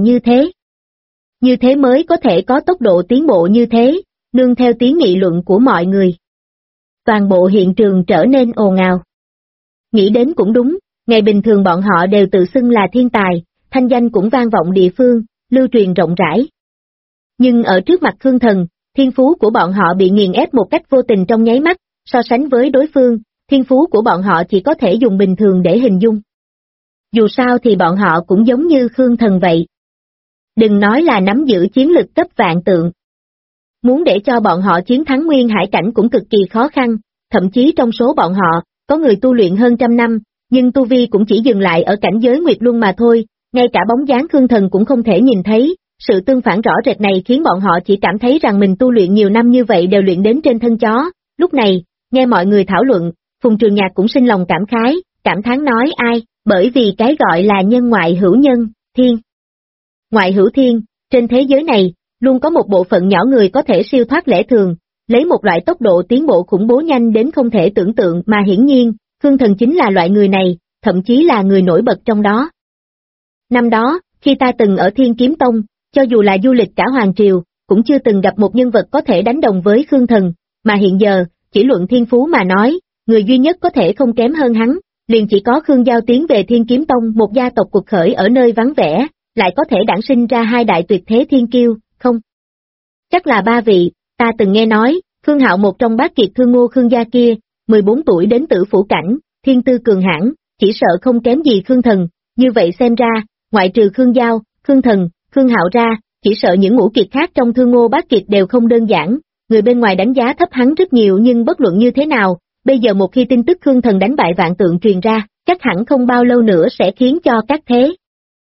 như thế mới có thể có tốc độ tiến bộ như thế, nương theo tiếng nghị luận của mọi người. Toàn bộ hiện trường trở nên ồn ào. Nghĩ đến cũng đúng, ngày bình thường bọn họ đều tự xưng là thiên tài, thanh danh cũng vang vọng địa phương, lưu truyền rộng rãi. Nhưng ở trước mặt Khương thần, thiên phú của bọn họ bị nghiền ép một cách vô tình trong nháy mắt, so sánh với đối phương, thiên phú của bọn họ chỉ có thể dùng bình thường để hình dung. Dù sao thì bọn họ cũng giống như Khương thần vậy. Đừng nói là nắm giữ chiến lực cấp vạn tượng. Muốn để cho bọn họ chiến thắng nguyên hải cảnh cũng cực kỳ khó khăn, thậm chí trong số bọn họ, có người tu luyện hơn trăm năm, nhưng tu vi cũng chỉ dừng lại ở cảnh giới Nguyệt Luân mà thôi, ngay cả bóng dáng Khương thần cũng không thể nhìn thấy, sự tương phản rõ rệt này khiến bọn họ chỉ cảm thấy rằng mình tu luyện nhiều năm như vậy đều luyện đến trên thân chó. Lúc này, nghe mọi người thảo luận, Phùng Trường Nhạc cũng sinh lòng cảm khái, cảm thán nói ai, bởi vì cái gọi là nhân ngoại hữu nhân, thiên. Ngoại hữu thiên, trên thế giới này, luôn có một bộ phận nhỏ người có thể siêu thoát lẽ thường, lấy một loại tốc độ tiến bộ khủng bố nhanh đến không thể tưởng tượng mà hiển nhiên, Khương thần chính là loại người này, thậm chí là người nổi bật trong đó. Năm đó, khi ta từng ở Thiên Kiếm Tông, cho dù là du lịch cả Hoàng Triều, cũng chưa từng gặp một nhân vật có thể đánh đồng với Khương thần, mà hiện giờ, chỉ luận thiên phú mà nói, người duy nhất có thể không kém hơn hắn, liền chỉ có Khương Giao tiến về Thiên Kiếm Tông, một gia tộc cuộc khởi ở nơi vắng vẻ, lại có thể đản sinh ra hai đại tuyệt thế thiên kiêu, không? Chắc là ba vị, ta từng nghe nói, Khương Hạo một trong bát kiệt Thương Ngô Khương gia kia, 14 tuổi đến tử phủ cảnh, thiên tư cường hãn, chỉ sợ không kém gì Khương Thần, như vậy xem ra, ngoại trừ Khương Giao, Khương Thần, Khương Hạo ra, chỉ sợ những ngũ kiệt khác trong Thương Ngô Bát Kiệt đều không đơn giản, người bên ngoài đánh giá thấp hắn rất nhiều nhưng bất luận như thế nào, bây giờ một khi tin tức Khương Thần đánh bại Vạn Tượng truyền ra, chắc hẳn không bao lâu nữa sẽ khiến cho các thế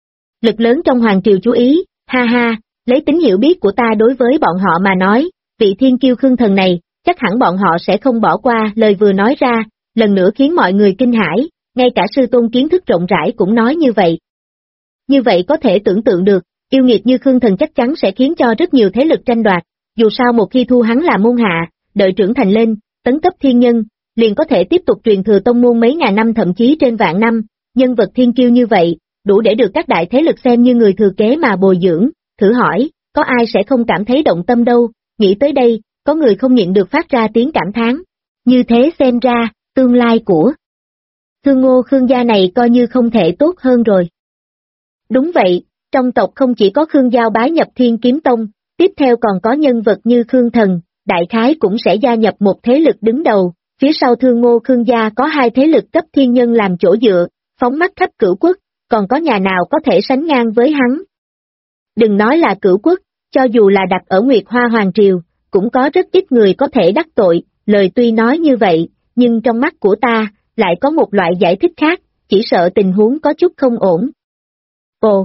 lực lớn trong Hoàng Triều chú ý, ha ha, lấy tính hiểu biết của ta đối với bọn họ mà nói, vị thiên kiêu Khương Thần này, chắc hẳn bọn họ sẽ không bỏ qua. Lời vừa nói ra, lần nữa khiến mọi người kinh hãi, ngay cả sư tôn kiến thức rộng rãi cũng nói như vậy. Như vậy có thể tưởng tượng được, yêu nghiệt như Khương Thần chắc chắn sẽ khiến cho rất nhiều thế lực tranh đoạt, dù sao một khi thu hắn là môn hạ, đợi trưởng thành lên, tấn cấp thiên nhân, liền có thể tiếp tục truyền thừa tông môn mấy ngàn năm thậm chí trên vạn năm, nhân vật thiên kiêu như vậy, đủ để được các đại thế lực xem như người thừa kế mà bồi dưỡng, thử hỏi, có ai sẽ không cảm thấy động tâm đâu, nghĩ tới đây, có người không nhịn được phát ra tiếng cảm thán, như thế xem ra, tương lai của Thương Ngô Khương gia này coi như không thể tốt hơn rồi. Đúng vậy, trong tộc không chỉ có Khương Giao bái nhập Thiên Kiếm Tông, tiếp theo còn có nhân vật như Khương Thần, đại khái cũng sẽ gia nhập một thế lực đứng đầu, phía sau Thương Ngô Khương gia có hai thế lực cấp thiên nhân làm chỗ dựa, phóng mắt khắp cửu quốc, còn có nhà nào có thể sánh ngang với hắn. Đừng nói là cửu quốc, cho dù là đặt ở Nguyệt Hoa Hoàng Triều, cũng có rất ít người có thể đắc tội, lời tuy nói như vậy, nhưng trong mắt của ta, lại có một loại giải thích khác, chỉ sợ tình huống có chút không ổn. Ồ!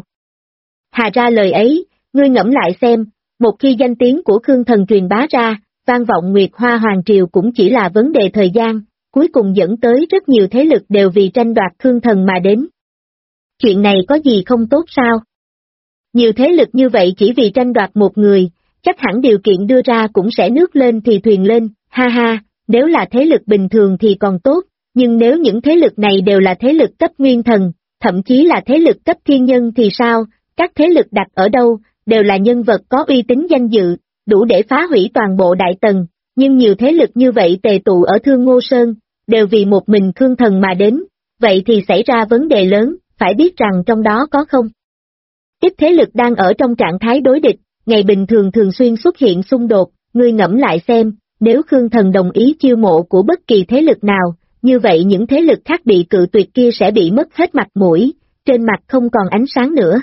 Hà ra lời ấy, ngươi ngẫm lại xem, một khi danh tiếng của Khương Thần truyền bá ra, vang vọng Nguyệt Hoa Hoàng Triều cũng chỉ là vấn đề thời gian, cuối cùng dẫn tới rất nhiều thế lực đều vì tranh đoạt Khương Thần mà đến. Chuyện này có gì không tốt sao? Nhiều thế lực như vậy chỉ vì tranh đoạt một người, chắc hẳn điều kiện đưa ra cũng sẽ nước lên thì thuyền lên, ha ha, nếu là thế lực bình thường thì còn tốt, nhưng nếu những thế lực này đều là thế lực cấp nguyên thần, thậm chí là thế lực cấp thiên nhân thì sao, các thế lực đặt ở đâu, đều là nhân vật có uy tín danh dự, đủ để phá hủy toàn bộ Đại Tần, nhưng nhiều thế lực như vậy tề tụ ở Thương Ngô Sơn, đều vì một mình Khương Thần mà đến, vậy thì xảy ra vấn đề lớn, phải biết rằng trong đó có không ít thế lực đang ở trong trạng thái đối địch, ngày bình thường thường xuyên xuất hiện xung đột, ngươi ngẫm lại xem, nếu Khương Thần đồng ý chiêu mộ của bất kỳ thế lực nào, như vậy những thế lực khác bị cự tuyệt kia sẽ bị mất hết mặt mũi, trên mặt không còn ánh sáng nữa.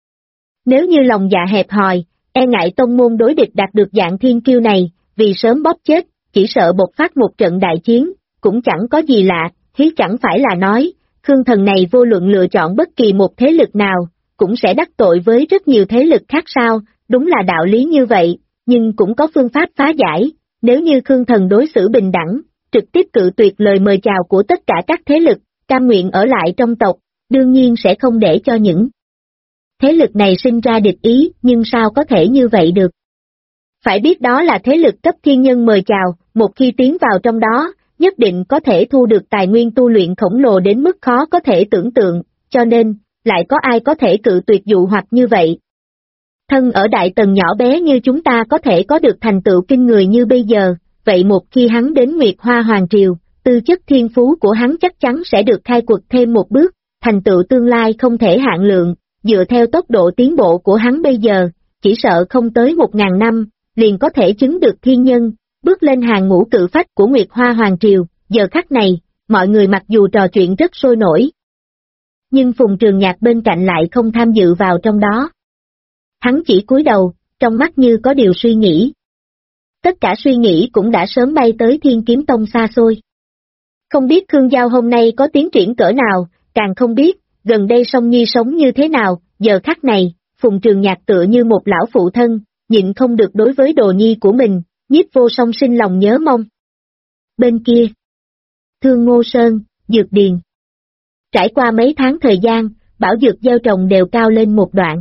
Nếu như lòng dạ hẹp hòi, e ngại tông môn đối địch đạt được dạng thiên kiêu này, vì sớm bóp chết, chỉ sợ bộc phát một trận đại chiến, cũng chẳng có gì lạ, hí chẳng phải là nói, Khương Thần này vô luận lựa chọn bất kỳ một thế lực nào, cũng sẽ đắc tội với rất nhiều thế lực khác sao, đúng là đạo lý như vậy, nhưng cũng có phương pháp phá giải, nếu như Khương Thần đối xử bình đẳng, trực tiếp cự tuyệt lời mời chào của tất cả các thế lực, cam nguyện ở lại trong tộc, đương nhiên sẽ không để cho những thế lực này sinh ra địch ý, nhưng sao có thể như vậy được? Phải biết đó là thế lực cấp thiên nhân mời chào, một khi tiến vào trong đó, nhất định có thể thu được tài nguyên tu luyện khổng lồ đến mức khó có thể tưởng tượng, cho nên, lại có ai có thể cự tuyệt dụ hoặc như vậy? Thân ở Đại Tần nhỏ bé như chúng ta có thể có được thành tựu kinh người như bây giờ, vậy một khi hắn đến Nguyệt Hoa Hoàng Triều, tư chất thiên phú của hắn chắc chắn sẽ được khai quật thêm một bước, thành tựu tương lai không thể hạn lượng, dựa theo tốc độ tiến bộ của hắn bây giờ, chỉ sợ không tới 1000 năm, liền có thể chứng được thiên nhân, bước lên hàng ngũ cự phách của Nguyệt Hoa Hoàng Triều. Giờ khắc này, mọi người mặc dù trò chuyện rất sôi nổi, nhưng Phùng Trường Nhạc bên cạnh lại không tham dự vào trong đó. Hắn chỉ cúi đầu, trong mắt như có điều suy nghĩ. Tất cả suy nghĩ cũng đã sớm bay tới Thiên Kiếm Tông xa xôi. Không biết Khương Giao hôm nay có tiến triển cỡ nào, càng không biết, gần đây Song Nhi sống như thế nào, giờ khắc này, Phùng Trường Nhạc tựa như một lão phụ thân, nhịn không được đối với đồ nhi của mình, Nhiếp Vô Song sinh lòng nhớ mong. Bên kia, Thương Ngô Sơn, Dược Điền. Trải qua mấy tháng thời gian, bảo dược gieo trồng đều cao lên một đoạn.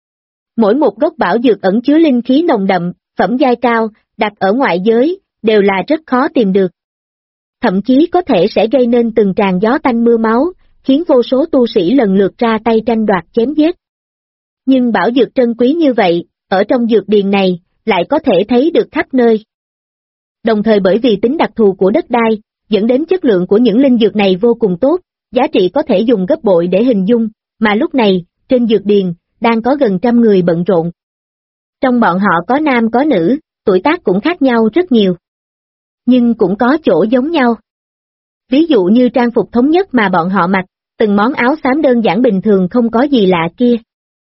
Mỗi một gốc bảo dược ẩn chứa linh khí nồng đậm, phẩm giai cao, đặt ở ngoại giới, đều là rất khó tìm được. Thậm chí có thể sẽ gây nên từng tràn gió tanh mưa máu, khiến vô số tu sĩ lần lượt ra tay tranh đoạt chém giết. Nhưng bảo dược trân quý như vậy, ở trong dược điền này, lại có thể thấy được khắp nơi. Đồng thời bởi vì tính đặc thù của đất đai, dẫn đến chất lượng của những linh dược này vô cùng tốt, giá trị có thể dùng gấp bội để hình dung, mà lúc này, trên dược điền, đang có gần 100 người bận rộn. Trong bọn họ có nam có nữ, tuổi tác cũng khác nhau rất nhiều. Nhưng cũng có chỗ giống nhau. Ví dụ như trang phục thống nhất mà bọn họ mặc, từng món áo xám đơn giản bình thường không có gì lạ kia.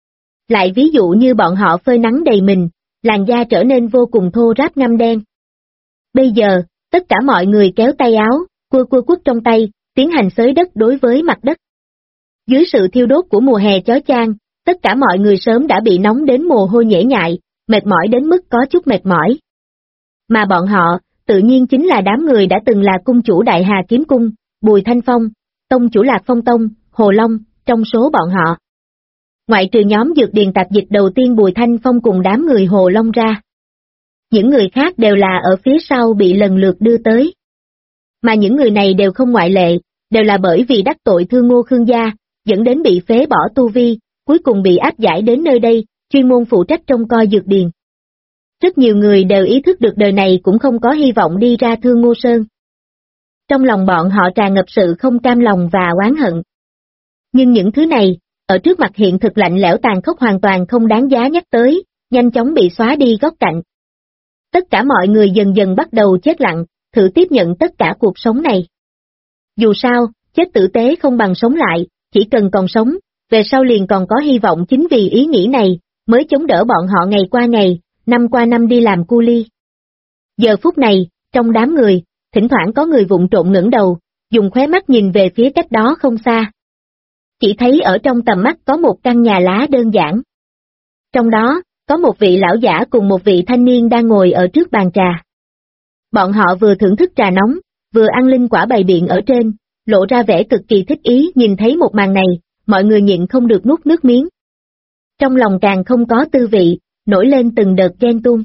Lại ví dụ như bọn họ phơi nắng đầy mình, làn da trở nên vô cùng thô ráp ngăm đen. Bây giờ, tất cả mọi người kéo tay áo, cua quất trong tay, tiến hành xới đất đối với mặt đất. Dưới sự thiêu đốt của mùa hè chói chang, tất cả mọi người sớm đã bị nóng đến mồ hôi nhễ nhại, mệt mỏi đến mức có chút mệt mỏi. Mà bọn họ, tự nhiên chính là đám người đã từng là cung chủ Đại Hà Kiếm Cung, Bùi Thanh Phong, tông chủ Lạc Phong Tông, Hồ Long, trong số bọn họ. Ngoại trừ nhóm dược điền tạp dịch đầu tiên Bùi Thanh Phong cùng đám người Hồ Long ra. Những người khác đều là ở phía sau bị lần lượt đưa tới. Mà những người này đều không ngoại lệ, đều là bởi vì đắc tội Thương Ngô Khương gia, dẫn đến bị phế bỏ tu vi, cuối cùng bị áp giải đến nơi đây, chuyên môn phụ trách trông coi dược điền. Rất nhiều người đều ý thức được đời này cũng không có hy vọng đi ra Thương Ngô Sơn. Trong lòng bọn họ tràn ngập sự không cam lòng và oán hận. Nhưng những thứ này, ở trước mặt hiện thực lạnh lẽo tàn khốc hoàn toàn không đáng giá nhắc tới, nhanh chóng bị xóa đi góc cạnh. Tất cả mọi người dần dần bắt đầu chết lặng, thử tiếp nhận tất cả cuộc sống này. Dù sao, chết tử tế không bằng sống lại, chỉ cần còn sống, về sau liền còn có hy vọng, chính vì ý nghĩ này, mới chống đỡ bọn họ ngày qua ngày, năm qua năm đi làm cu li. Giờ phút này, trong đám người, thỉnh thoảng có người vụng trộn ngẩng đầu, dùng khóe mắt nhìn về phía cách đó không xa. Chỉ thấy ở trong tầm mắt có một căn nhà lá đơn giản. Trong đó, có một vị lão giả cùng một vị thanh niên đang ngồi ở trước bàn trà. Bọn họ vừa thưởng thức trà nóng, vừa ăn linh quả bày biện ở trên, lộ ra vẻ cực kỳ thích ý. Nhìn thấy một màn này, mọi người nhịn không được nuốt nước miếng. Trong lòng càng không có tư vị, nổi lên từng đợt ghen tuông.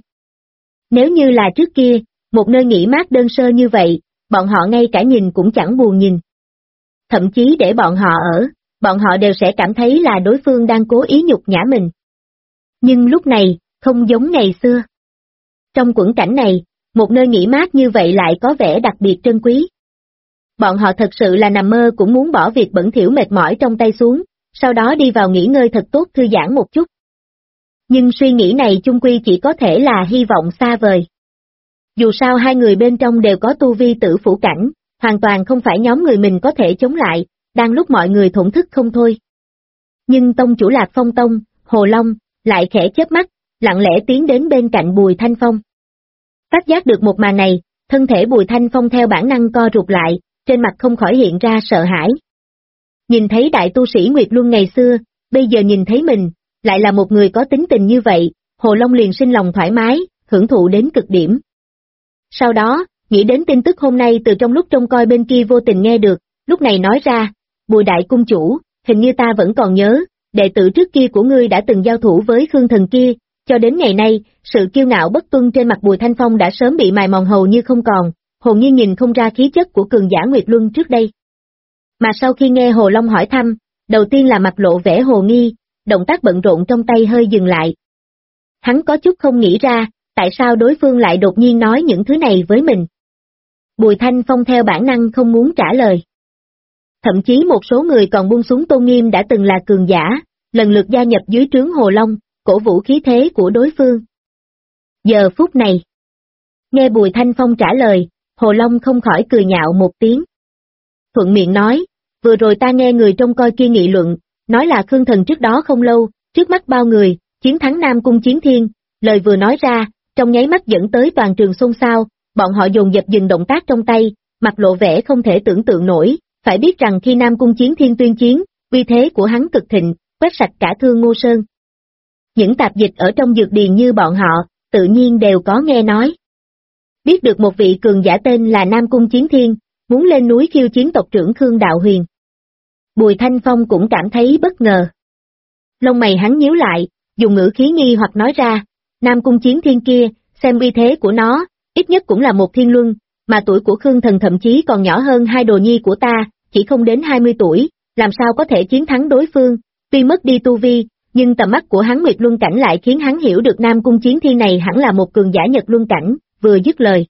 Nếu như là trước kia, một nơi nghỉ mát đơn sơ như vậy, bọn họ ngay cả nhìn cũng chẳng buồn nhìn. Thậm chí để bọn họ ở, bọn họ đều sẽ cảm thấy là đối phương đang cố ý nhục nhã mình. Nhưng lúc này, không giống ngày xưa. Trong quẫn cảnh này, một nơi nghỉ mát như vậy lại có vẻ đặc biệt trân quý. Bọn họ thật sự là nằm mơ cũng muốn bỏ việc bẩn thỉu mệt mỏi trong tay xuống, sau đó đi vào nghỉ ngơi thật tốt, thư giãn một chút. Nhưng suy nghĩ này chung quy chỉ có thể là hy vọng xa vời. Dù sao hai người bên trong đều có tu vi tử phủ cảnh, hoàn toàn không phải nhóm người mình có thể chống lại, đang lúc mọi người thổn thức không thôi. Nhưng tông chủ Lạc Phong Tông, Hồ Long, lại khẽ chớp mắt, lặng lẽ tiến đến bên cạnh Bùi Thanh Phong. Phát giác được một màn này, thân thể Bùi Thanh Phong theo bản năng co rụt lại, trên mặt không khỏi hiện ra sợ hãi. Nhìn thấy đại tu sĩ Nguyệt Luân ngày xưa, bây giờ nhìn thấy mình, lại là một người có tính tình như vậy, Hồ Long liền sinh lòng thoải mái, hưởng thụ đến cực điểm. Sau đó, nghĩ đến tin tức hôm nay từ trong lúc trông coi bên kia vô tình nghe được, lúc này nói ra, Bùi đại cung chủ, hình như ta vẫn còn nhớ, đệ tử trước kia của ngươi đã từng giao thủ với Khương thần kia, cho đến ngày nay, sự kiêu ngạo bất tuân trên mặt Bùi Thanh Phong đã sớm bị mài mòn hầu như không còn, hồn nhiên nhìn không ra khí chất của cường giả Nguyệt Luân trước đây. Mà sau khi nghe Hồ Long hỏi thăm, đầu tiên là mặt lộ vẻ hồ nghi, động tác bận rộn trong tay hơi dừng lại. Hắn có chút không nghĩ ra, tại sao đối phương lại đột nhiên nói những thứ này với mình. Bùi Thanh Phong theo bản năng không muốn trả lời. Thậm chí một số người còn buông xuống tôn nghiêm đã từng là cường giả, lần lượt gia nhập dưới trướng Hồ Long, cổ vũ khí thế của đối phương. Giờ phút này, nghe Bùi Thanh Phong trả lời, Hồ Long không khỏi cười nhạo một tiếng. Thuận miệng nói, vừa rồi ta nghe người trông coi kia nghị luận, nói là Khương thần trước đó không lâu, trước mắt bao người, chiến thắng Nam Cung Chiến Thiên, lời vừa nói ra, trong nháy mắt dẫn tới toàn trường xôn xao, bọn họ dồn dập dừng động tác trong tay, mặt lộ vẻ không thể tưởng tượng nổi, phải biết rằng khi Nam Cung Chiến Thiên tuyên chiến, uy thế của hắn cực thịnh, quét sạch cả Thương Ngô Sơn. Những tạp dịch ở trong dược điền như bọn họ, tự nhiên đều có nghe nói. Biết được một vị cường giả tên là Nam Cung Chiến Thiên, muốn lên núi khiêu chiến tộc trưởng Khương Đạo Huyền. Bùi Thanh Phong cũng cảm thấy bất ngờ. Lông mày hắn nhíu lại, dùng ngữ khí nghi hoặc nói ra, Nam Cung Chiến Thiên kia, xem uy thế của nó, ít nhất cũng là một thiên luân, mà tuổi của Khương thần thậm chí còn nhỏ hơn hai đồ nhi của ta, chỉ không đến 20 tuổi, làm sao có thể chiến thắng đối phương, tuy mất đi tu vi, nhưng tầm mắt của hắn Nguyệt Luân cảnh lại khiến hắn hiểu được Nam Cung Chiến Thiên này hẳn là một cường giả Nhật Luân cảnh, vừa dứt lời.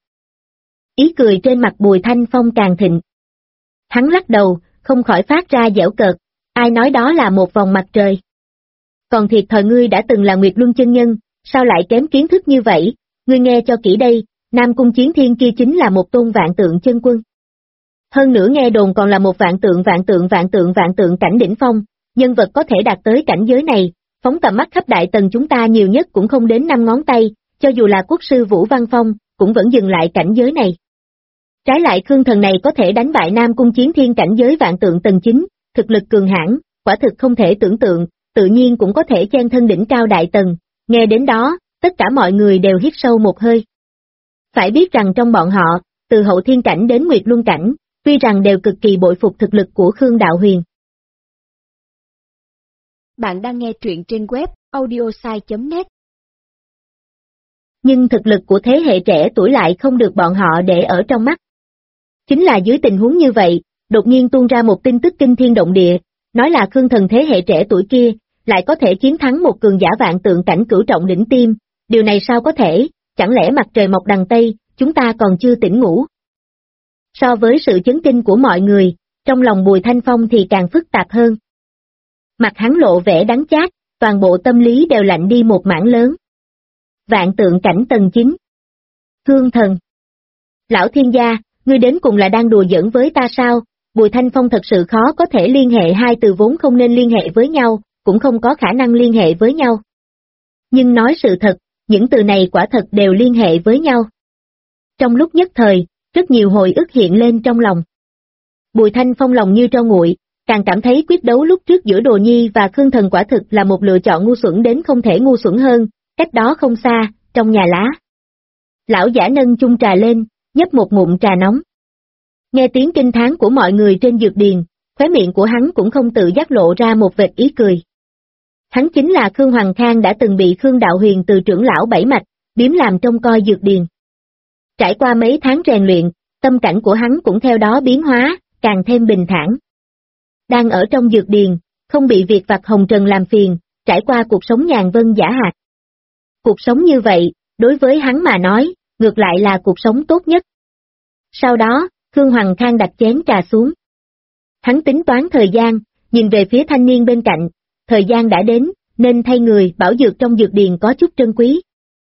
Ý cười trên mặt Bùi Thanh Phong càng thịnh. Hắn lắc đầu, không khỏi phát ra giễu cợt, ai nói đó là một vòng mặt trời. Còn thiệt thời ngươi đã từng là Nguyệt Luân chân nhân, sao lại kém kiến thức như vậy, ngươi nghe cho kỹ đây, Nam Cung Chiến Thiên kia chính là một tôn vạn tượng chân quân. Hơn nữa nghe đồn còn là một vạn tượng cảnh đỉnh phong, nhân vật có thể đạt tới cảnh giới này, phóng tầm mắt khắp Đại Tần chúng ta nhiều nhất cũng không đến 5 ngón tay, cho dù là quốc sư Vũ Văn Phong, cũng vẫn dừng lại cảnh giới này. Trái lại Khương Thần này có thể đánh bại Nam Cung Chiến Thiên cảnh giới vạn tượng tầng 9, thực lực cường hãn, quả thực không thể tưởng tượng, tự nhiên cũng có thể chen thân đỉnh cao Đại Tần, nghe đến đó, tất cả mọi người đều hít sâu một hơi. Phải biết rằng trong bọn họ, từ hậu thiên cảnh đến Nguyệt Luân cảnh, tuy rằng đều cực kỳ bội phục thực lực của Khương Đạo Huyền. Bạn đang nghe truyện trên web audiosai.net. Nhưng thực lực của thế hệ trẻ tuổi lại không được bọn họ để ở trong mắt. Chính là dưới tình huống như vậy, đột nhiên tuôn ra một tin tức kinh thiên động địa, nói là Khương Thần thế hệ trẻ tuổi kia, lại có thể chiến thắng một cường giả vạn tượng cảnh cửu trọng đỉnh tiêm, điều này sao có thể, chẳng lẽ mặt trời mọc đằng Tây, chúng ta còn chưa tỉnh ngủ. So với sự chấn kinh của mọi người, trong lòng Bùi Thanh Phong thì càng phức tạp hơn. Mặt hắn lộ vẻ đắng chát, toàn bộ tâm lý đều lạnh đi một mảng lớn. Vạn tượng cảnh tầng 9. Khương Thần. Lão thiên gia, ngươi đến cùng là đang đùa giỡn với ta sao? Bùi Thanh Phong thật sự khó có thể liên hệ hai từ vốn không nên liên hệ với nhau, cũng không có khả năng liên hệ với nhau. Nhưng nói sự thật, những từ này quả thật đều liên hệ với nhau. Trong lúc nhất thời, rất nhiều hồi ức hiện lên trong lòng. Bùi Thanh Phong lòng như tro nguội, càng cảm thấy quyết đấu lúc trước giữa Đồ Nhi và Khương Thần quả thực là một lựa chọn ngu xuẩn đến không thể ngu xuẩn hơn, cách đó không xa, trong nhà lá. Lão giả nâng chung trà lên, nhấp một ngụm trà nóng. Nghe tiếng kinh thán của mọi người trên dược điền, khóe miệng của hắn cũng không tự giác lộ ra một vệt ý cười. Hắn chính là Khương Hoàng Khang đã từng bị Khương Đạo Huyền từ trưởng lão bảy mạch, biếm làm trông coi dược điền. Trải qua mấy tháng rèn luyện, tâm cảnh của hắn cũng theo đó biến hóa, càng thêm bình thản. Đang ở trong dược điền, không bị việc vặt hồng trần làm phiền, trải qua cuộc sống nhàn vân dã hạt. Cuộc sống như vậy, đối với hắn mà nói, ngược lại là cuộc sống tốt nhất. Sau đó, Khương Hoàng Khang đặt chén trà xuống. Hắn tính toán thời gian, nhìn về phía thanh niên bên cạnh, thời gian đã đến, nên thay người bảo dược trong dược điền có chút trân quý.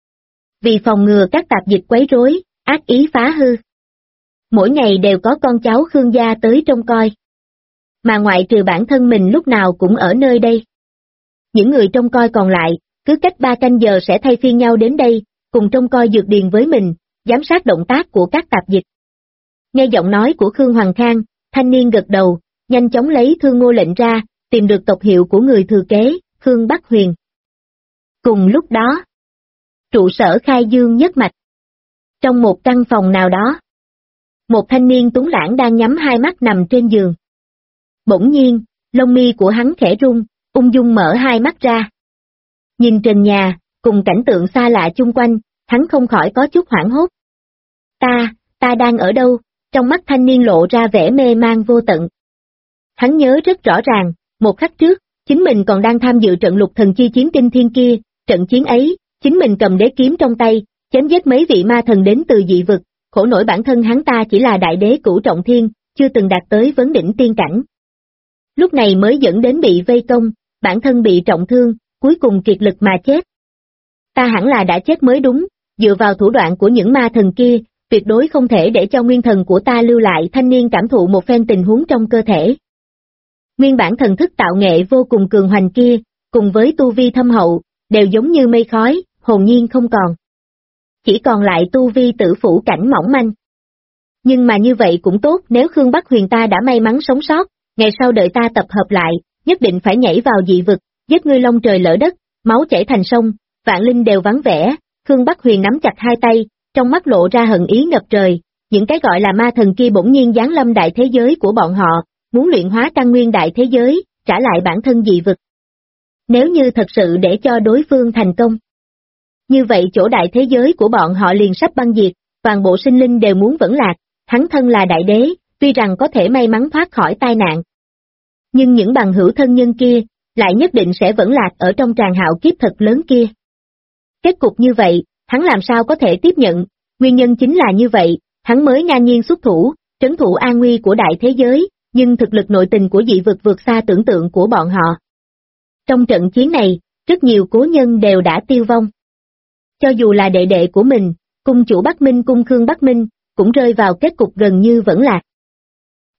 Vì phòng ngừa các tạp dịch quấy rối, ác ý phá hư. Mỗi ngày đều có con cháu Khương gia tới trông coi. Mà ngoại trừ bản thân mình lúc nào cũng ở nơi đây. Những người trông coi còn lại, cứ cách 3 canh giờ sẽ thay phiên nhau đến đây, cùng trông coi dược điền với mình, giám sát động tác của các tạp dịch. Nghe giọng nói của Khương Hoàng Khang, thanh niên gật đầu, nhanh chóng lấy Thương Ngô lệnh ra, tìm được tộc hiệu của người thừa kế, Khương Bắc Huyền. Cùng lúc đó, trụ sở Khai Dương nhất mạch. Trong một căn phòng nào đó, một thanh niên tuấn lãng đang nhắm hai mắt nằm trên giường. Bỗng nhiên, lông mi của hắn khẽ rung, ung dung mở hai mắt ra. Nhìn trần nhà, cùng cảnh tượng xa lạ chung quanh, hắn không khỏi có chút hoảng hốt. Ta đang ở đâu? Trong mắt thanh niên lộ ra vẻ mê man vô tận. Hắn nhớ rất rõ ràng, một khắc trước, chính mình còn đang tham dự trận lục thần chi chiến kinh thiên kia, trận chiến ấy, chính mình cầm đế kiếm trong tay, chém giết mấy vị ma thần đến từ dị vực, khổ nổi bản thân hắn ta chỉ là đại đế cửu trọng thiên, chưa từng đạt tới vấn đỉnh tiên cảnh. Lúc này mới dẫn đến bị vây công, bản thân bị trọng thương, cuối cùng kiệt lực mà chết. Ta hẳn là đã chết mới đúng, dựa vào thủ đoạn của những ma thần kia, tuyệt đối không thể để cho nguyên thần của ta lưu lại. Thanh niên cảm thụ một phen tình huống trong cơ thể. Nguyên bản thần thức tạo nghệ vô cùng cường hoành kia, cùng với tu vi thâm hậu, đều giống như mây khói, hồn nhiên không còn. Chỉ còn lại tu vi tử phủ cảnh mỏng manh. Nhưng mà như vậy cũng tốt, nếu Khương Bắc Huyền ta đã may mắn sống sót, ngày sau đợi ta tập hợp lại, nhất định phải nhảy vào dị vực, giết ngươi long trời lỡ đất, máu chảy thành sông, vạn linh đều vắng vẻ. Khương Bắc Huyền nắm chặt hai tay, trong mắt lộ ra hận ý ngập trời, những cái gọi là ma thần kia bỗng nhiên giáng lâm đại thế giới của bọn họ, muốn luyện hóa căn nguyên đại thế giới, trả lại bản thân dị vực. Nếu như thật sự để cho đối phương thành công, như vậy chỗ đại thế giới của bọn họ liền sắp băng diệt, toàn bộ sinh linh đều muốn vẫn lạc, hắn thân là đại đế, tuy rằng có thể may mắn thoát khỏi tai nạn. Nhưng những bằng hữu thân nhân kia, lại nhất định sẽ vẫn lạc ở trong tràn hạo kiếp thật lớn kia. Kết cục như vậy, hắn làm sao có thể tiếp nhận, nguyên nhân chính là như vậy, hắn mới ngang nhiên xuất thủ, trấn thủ an nguy của đại thế giới, nhưng thực lực nội tình của dị vực vượt xa tưởng tượng của bọn họ. Trong trận chiến này, rất nhiều cố nhân đều đã tiêu vong. Cho dù là đệ đệ của mình, cung chủ Bắc Minh cung Khương Bắc Minh, cũng rơi vào kết cục gần như vẫn lạc.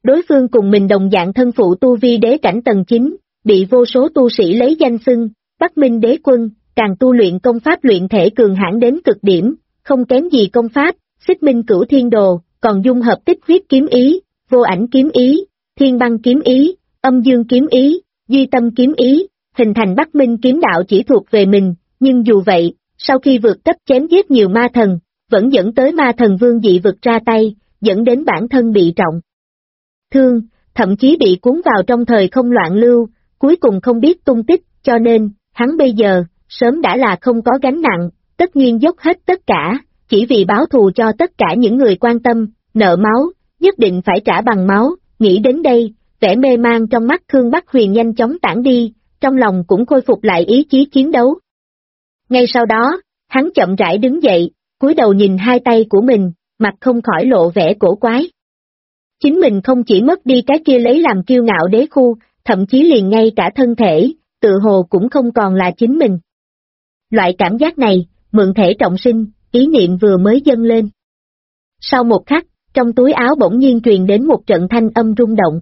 Đối phương cùng mình đồng dạng thân phụ tu vi đế cảnh tầng 9, bị vô số tu sĩ lấy danh xưng, Bắc Minh đế quân, càng tu luyện công pháp luyện thể cường hãn đến cực điểm, không kém gì công pháp, Xích Minh Cửu Thiên Đồ, còn dung hợp Tích Huyết kiếm ý, Vô Ảnh kiếm ý, Thiên Băng kiếm ý, Âm Dương kiếm ý, Duy Tâm kiếm ý, hình thành Bắc Minh kiếm đạo chỉ thuộc về mình, nhưng dù vậy, sau khi vượt cấp chém giết nhiều ma thần, vẫn dẫn tới ma thần vương dị vực ra tay, dẫn đến bản thân bị trọng thương, thậm chí bị cuốn vào trong thời không loạn lưu, cuối cùng không biết tung tích, cho nên, hắn bây giờ, sớm đã là không có gánh nặng, tất nhiên dốc hết tất cả, chỉ vì báo thù cho tất cả những người quan tâm, nợ máu, nhất định phải trả bằng máu, nghĩ đến đây, vẻ mê man trong mắt Khương Bắc Huyền nhanh chóng tản đi, trong lòng cũng khôi phục lại ý chí chiến đấu. Ngay sau đó, hắn chậm rãi đứng dậy, cúi đầu nhìn hai tay của mình, mặt không khỏi lộ vẻ cổ quái. Chính mình không chỉ mất đi cái kia lấy làm kiêu ngạo đế khu, thậm chí liền ngay cả thân thể, tự hồ cũng không còn là chính mình. Loại cảm giác này, mượn thể trọng sinh, ý niệm vừa mới dâng lên. Sau một khắc, trong túi áo bỗng nhiên truyền đến một trận thanh âm rung động.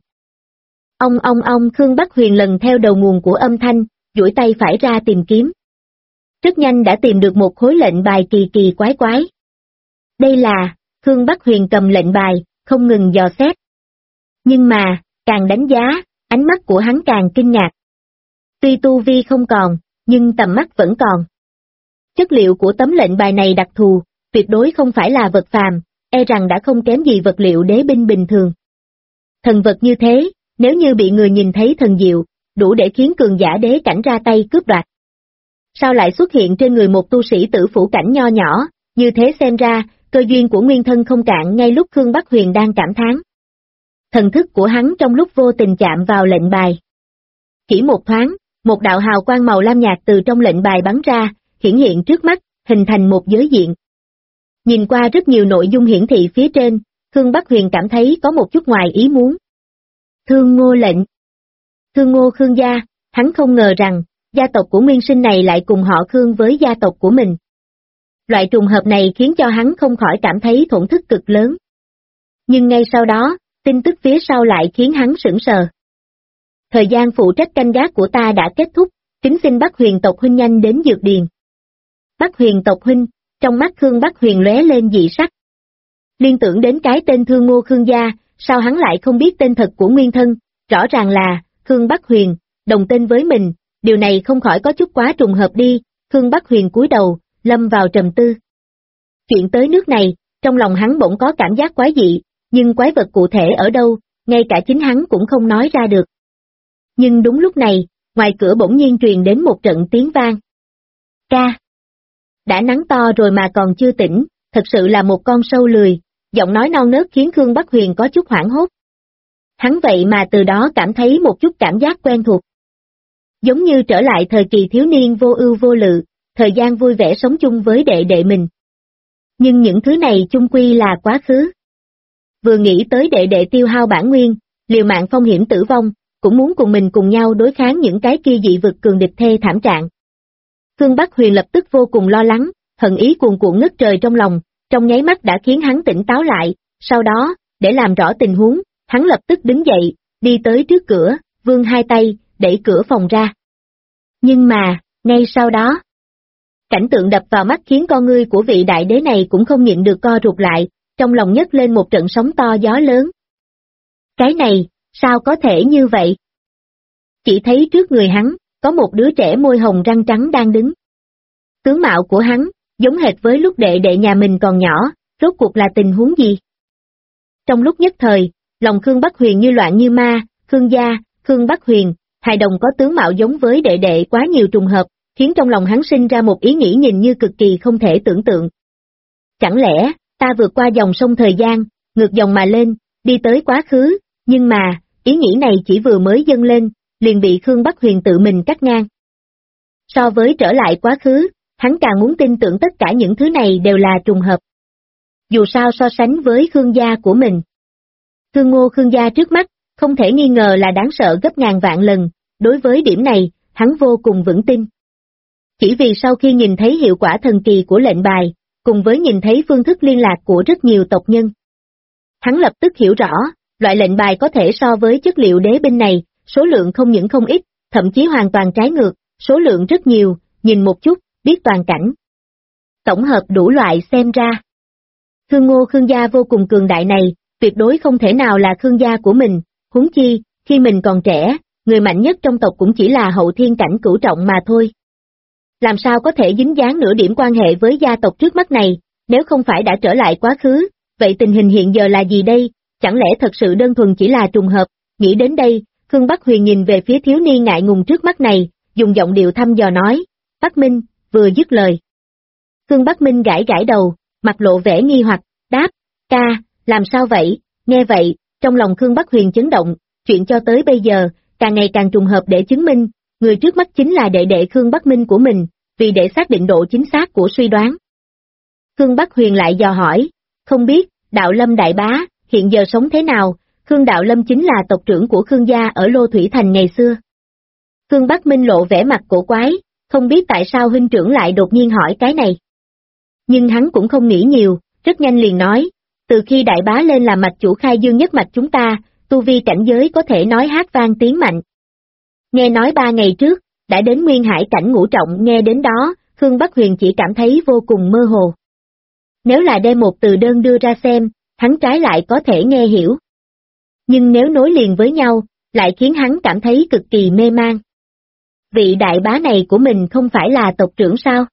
Ông, Khương Bắc Huyền lần theo đầu nguồn của âm thanh, duỗi tay phải ra tìm kiếm. Rất nhanh đã tìm được một khối lệnh bài kỳ kỳ quái quái. Đây là, Khương Bắc Huyền cầm lệnh bài, không ngừng dò xét. Nhưng mà, càng đánh giá, ánh mắt của hắn càng kinh ngạc. Tuy tu vi không còn, nhưng tầm mắt vẫn còn. Chất liệu của tấm lệnh bài này đặc thù, tuyệt đối không phải là vật phàm, e rằng đã không kém gì vật liệu đế binh bình thường. Thần vật như thế, nếu như bị người nhìn thấy thần diệu, đủ để khiến cường giả đế cảnh ra tay cướp đoạt. Sao lại xuất hiện trên người một tu sĩ tử phủ cảnh nho nhỏ, như thế xem ra, cơ duyên của nguyên thân không cạn ngay lúc Khương Bắc Huyền đang cảm thán. Thần thức của hắn trong lúc vô tình chạm vào lệnh bài. Chỉ một thoáng, một đạo hào quang màu lam nhạt từ trong lệnh bài bắn ra, hiển hiện trước mắt, hình thành một giới diện. Nhìn qua rất nhiều nội dung hiển thị phía trên, Khương Bắc Huyền cảm thấy có một chút ngoài ý muốn. Thương Ngô lệnh. Thương Ngô Khương gia, hắn không ngờ rằng, gia tộc của nguyên sinh này lại cùng họ Khương với gia tộc của mình. Loại trùng hợp này khiến cho hắn không khỏi cảm thấy thổn thức cực lớn. Nhưng ngay sau đó, tin tức phía sau lại khiến hắn sửng sờ. Thời gian phụ trách canh gác của ta đã kết thúc, kính xin Bắc Huyền tộc huynh nhanh đến dược điền. Bắc Huyền tộc huynh, trong mắt Khương Bắc Huyền lóe lên dị sắc. Liên tưởng đến cái tên Thương Ngô Khương gia, sao hắn lại không biết tên thật của nguyên thân, rõ ràng là, Khương Bắc Huyền, đồng tên với mình, điều này không khỏi có chút quá trùng hợp đi, Khương Bắc Huyền cúi đầu, lâm vào trầm tư. Chuyện tới nước này, trong lòng hắn bỗng có cảm giác quái dị, nhưng quái vật cụ thể ở đâu, ngay cả chính hắn cũng không nói ra được. Nhưng đúng lúc này, ngoài cửa bỗng nhiên truyền đến một trận tiếng vang. Ca! Đã nắng to rồi mà còn chưa tỉnh, thật sự là một con sâu lười, giọng nói non nớt khiến Khương Bắc Huyền có chút hoảng hốt. Hắn vậy mà từ đó cảm thấy một chút cảm giác quen thuộc. Giống như trở lại thời kỳ thiếu niên vô ưu vô lự, thời gian vui vẻ sống chung với đệ đệ mình. Nhưng những thứ này chung quy là quá khứ. Vừa nghĩ tới đệ đệ tiêu hao bản nguyên, liều mạng phong hiểm tử vong, cũng muốn cùng mình cùng nhau đối kháng những cái kia dị vực cường địch thê thảm trạng. Khương Bắc Huyền lập tức vô cùng lo lắng, hận ý cuồn cuộn ngất trời trong lòng, trong nháy mắt đã khiến hắn tỉnh táo lại, sau đó, để làm rõ tình huống, hắn lập tức đứng dậy, đi tới trước cửa, vươn hai tay, đẩy cửa phòng ra. Nhưng mà, ngay sau đó, cảnh tượng đập vào mắt khiến con ngươi của vị đại đế này cũng không nhịn được co rụt lại, trong lòng nhấc lên một trận sóng to gió lớn. Cái này, sao có thể như vậy? Chỉ thấy trước người hắn, có một đứa trẻ môi hồng răng trắng đang đứng. Tướng mạo của hắn, giống hệt với lúc đệ đệ nhà mình còn nhỏ, rốt cuộc là tình huống gì? Trong lúc nhất thời, lòng Khương Bắc Huyền như loạn như ma, Khương gia, Khương Bắc Huyền, hài đồng có tướng mạo giống với đệ đệ quá nhiều trùng hợp, khiến trong lòng hắn sinh ra một ý nghĩ nhìn như cực kỳ không thể tưởng tượng. Chẳng lẽ, ta vượt qua dòng sông thời gian, ngược dòng mà lên, đi tới quá khứ, nhưng mà, ý nghĩ này chỉ vừa mới dâng lên, liền bị Khương Bắc Huyền tự mình cắt ngang. So với trở lại quá khứ, hắn càng muốn tin tưởng tất cả những thứ này đều là trùng hợp. Dù sao so sánh với Khương gia của mình. Thương Ngô Khương gia trước mắt, không thể nghi ngờ là đáng sợ gấp ngàn vạn lần, đối với điểm này, hắn vô cùng vững tin. Chỉ vì sau khi nhìn thấy hiệu quả thần kỳ của lệnh bài, cùng với nhìn thấy phương thức liên lạc của rất nhiều tộc nhân. Hắn lập tức hiểu rõ, Loại lệnh bài có thể so với chất liệu đế binh này, số lượng không những không ít, thậm chí hoàn toàn trái ngược, số lượng rất nhiều, nhìn một chút, biết toàn cảnh. Tổng hợp đủ loại xem ra. Khương Ngô Khương gia vô cùng cường đại này, tuyệt đối không thể nào là Khương gia của mình, huống chi, khi mình còn trẻ, người mạnh nhất trong tộc cũng chỉ là hậu thiên cảnh cửu trọng mà thôi. Làm sao có thể dính dáng nửa điểm quan hệ với gia tộc trước mắt này, nếu không phải đã trở lại quá khứ, vậy tình hình hiện giờ là gì đây, chẳng lẽ thật sự đơn thuần chỉ là trùng hợp, nghĩ đến đây, Khương Bắc Huyền nhìn về phía thiếu niên ngại ngùng trước mắt này, dùng giọng điệu thăm dò nói, Bắc Minh, vừa dứt lời. Khương Bắc Minh gãi gãi đầu, mặt lộ vẻ nghi hoặc, đáp, ca, làm sao vậy, nghe vậy, trong lòng Khương Bắc Huyền chấn động, chuyện cho tới bây giờ, càng ngày càng trùng hợp để chứng minh, người trước mắt chính là đệ đệ Khương Bắc Minh của mình, vì để xác định độ chính xác của suy đoán. Khương Bắc Huyền lại dò hỏi, không biết, Đạo Lâm đại bá, hiện giờ sống thế nào, Khương Đạo Lâm chính là tộc trưởng của Khương gia ở Lô Thủy Thành ngày xưa. Khương Bắc Minh lộ vẻ mặt cổ quái, không biết tại sao huynh trưởng lại đột nhiên hỏi cái này. Nhưng hắn cũng không nghĩ nhiều, rất nhanh liền nói, từ khi đại bá lên làm mạch chủ Khai Dương nhất mạch chúng ta, tu vi cảnh giới có thể nói hát vang tiếng mạnh. Nghe nói 3 ngày trước, đã đến Nguyên Hải cảnh ngũ trọng, nghe đến đó, Khương Bắc Huyền chỉ cảm thấy vô cùng mơ hồ. Nếu là đem một từ đơn đưa ra xem, hắn trái lại có thể nghe hiểu. Nhưng nếu nối liền với nhau, lại khiến hắn cảm thấy cực kỳ mê man. Vị đại bá này của mình không phải là tộc trưởng sao?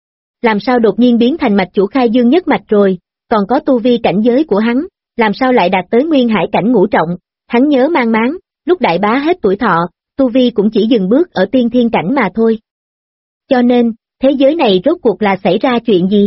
Làm sao đột nhiên biến thành mạch chủ Khai Dương nhất mạch rồi, còn có tu vi cảnh giới của hắn, làm sao lại đạt tới Nguyên Hải cảnh ngũ trọng, hắn nhớ mang máng, lúc đại bá hết tuổi thọ, tu vi cũng chỉ dừng bước ở tiên thiên cảnh mà thôi. Cho nên, thế giới này rốt cuộc là xảy ra chuyện gì?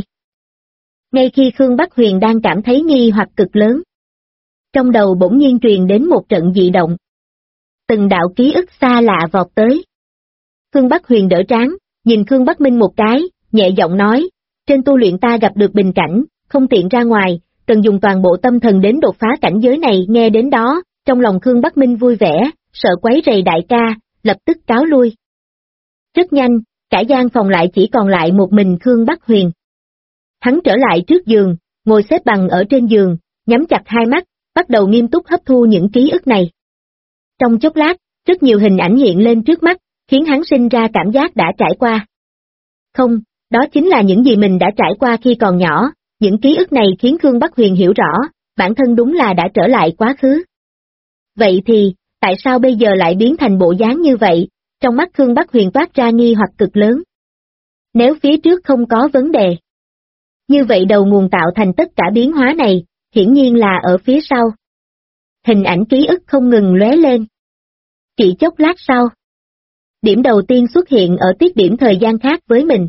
Ngay khi Khương Bắc Huyền đang cảm thấy nghi hoặc cực lớn, trong đầu bỗng nhiên truyền đến một trận dị động. Từng đạo ký ức xa lạ vọt tới. Khương Bắc Huyền đỡ trán, nhìn Khương Bắc Minh một cái, nhẹ giọng nói, trên tu luyện ta gặp được bình cảnh, không tiện ra ngoài, cần dùng toàn bộ tâm thần đến đột phá cảnh giới này, nghe đến đó, trong lòng Khương Bắc Minh vui vẻ, sợ quấy rầy đại ca, lập tức cáo lui. Rất nhanh, cả gian phòng lại chỉ còn lại một mình Khương Bắc Huyền. Hắn trở lại trước giường, ngồi xếp bằng ở trên giường, nhắm chặt hai mắt, bắt đầu nghiêm túc hấp thu những ký ức này. Trong chốc lát, rất nhiều hình ảnh hiện lên trước mắt, khiến hắn sinh ra cảm giác đã trải qua. Không, đó chính là những gì mình đã trải qua khi còn nhỏ, những ký ức này khiến Khương Bắc Huyền hiểu rõ, bản thân đúng là đã trở lại quá khứ. Vậy thì, tại sao bây giờ lại biến thành bộ dáng như vậy? Trong mắt Khương Bắc Huyền toát ra nghi hoặc cực lớn. Nếu phía trước không có vấn đề, như vậy đầu nguồn tạo thành tất cả biến hóa này, hiển nhiên là ở phía sau. Hình ảnh ký ức không ngừng lóe lên. Chỉ chốc lát sau, điểm đầu tiên xuất hiện ở tiết điểm thời gian khác với mình.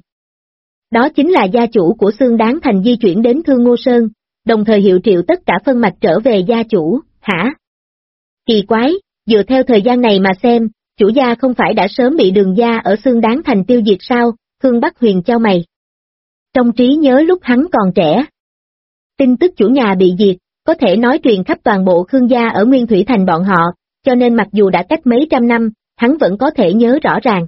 Đó chính là gia chủ của Xương Đáng Thành di chuyển đến Thương Ngô Sơn, đồng thời hiệu triệu tất cả phân mạch trở về gia chủ, hả? Kỳ quái, dựa theo thời gian này mà xem, chủ gia không phải đã sớm bị Đường gia ở Xương Đáng Thành tiêu diệt sao? Khương Bắc Huyền chau mày. Trong trí nhớ lúc hắn còn trẻ, tin tức chủ nhà bị diệt, có thể nói truyền khắp toàn bộ Khương gia ở Nguyên Thủy Thành bọn họ, cho nên mặc dù đã cách mấy trăm năm, hắn vẫn có thể nhớ rõ ràng.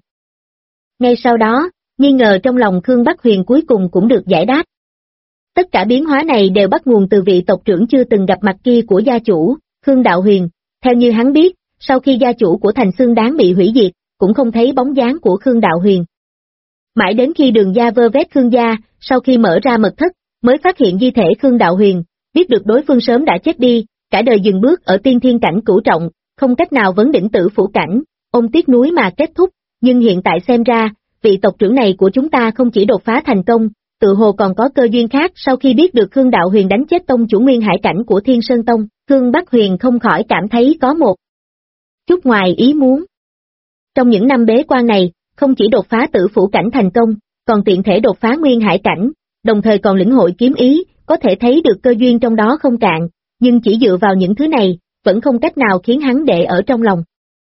Ngay sau đó, nghi ngờ trong lòng Khương Bắc Huyền cuối cùng cũng được giải đáp. Tất cả biến hóa này đều bắt nguồn từ vị tộc trưởng chưa từng gặp mặt kia của gia chủ, Khương Đạo Huyền. Theo như hắn biết, sau khi gia chủ của thành Xương Đáng bị hủy diệt, cũng không thấy bóng dáng của Khương Đạo Huyền. Mãi đến khi Đường gia vơ vét Khương gia, sau khi mở ra mật thất, mới phát hiện di thể Khương Đạo Huyền, biết được đối phương sớm đã chết đi, cả đời dừng bước ở tiên thiên cảnh cửu trọng, không cách nào vấn đỉnh tử phủ cảnh, ôm tiếc núi mà kết thúc, nhưng hiện tại xem ra, vị tộc trưởng này của chúng ta không chỉ đột phá thành công, tự hồ còn có cơ duyên khác. Sau khi biết được Khương Đạo Huyền đánh chết tông chủ Nguyên Hải cảnh của Thiên Sơn Tông, Khương Bắc Huyền không khỏi cảm thấy có một chút ngoài ý muốn. Trong những năm bế quan này, không chỉ đột phá tử phủ cảnh thành công, còn tiện thể đột phá Nguyên Hải cảnh, đồng thời còn lĩnh hội kiếm ý, có thể thấy được cơ duyên trong đó không cạn, nhưng chỉ dựa vào những thứ này, vẫn không cách nào khiến hắn để ở trong lòng.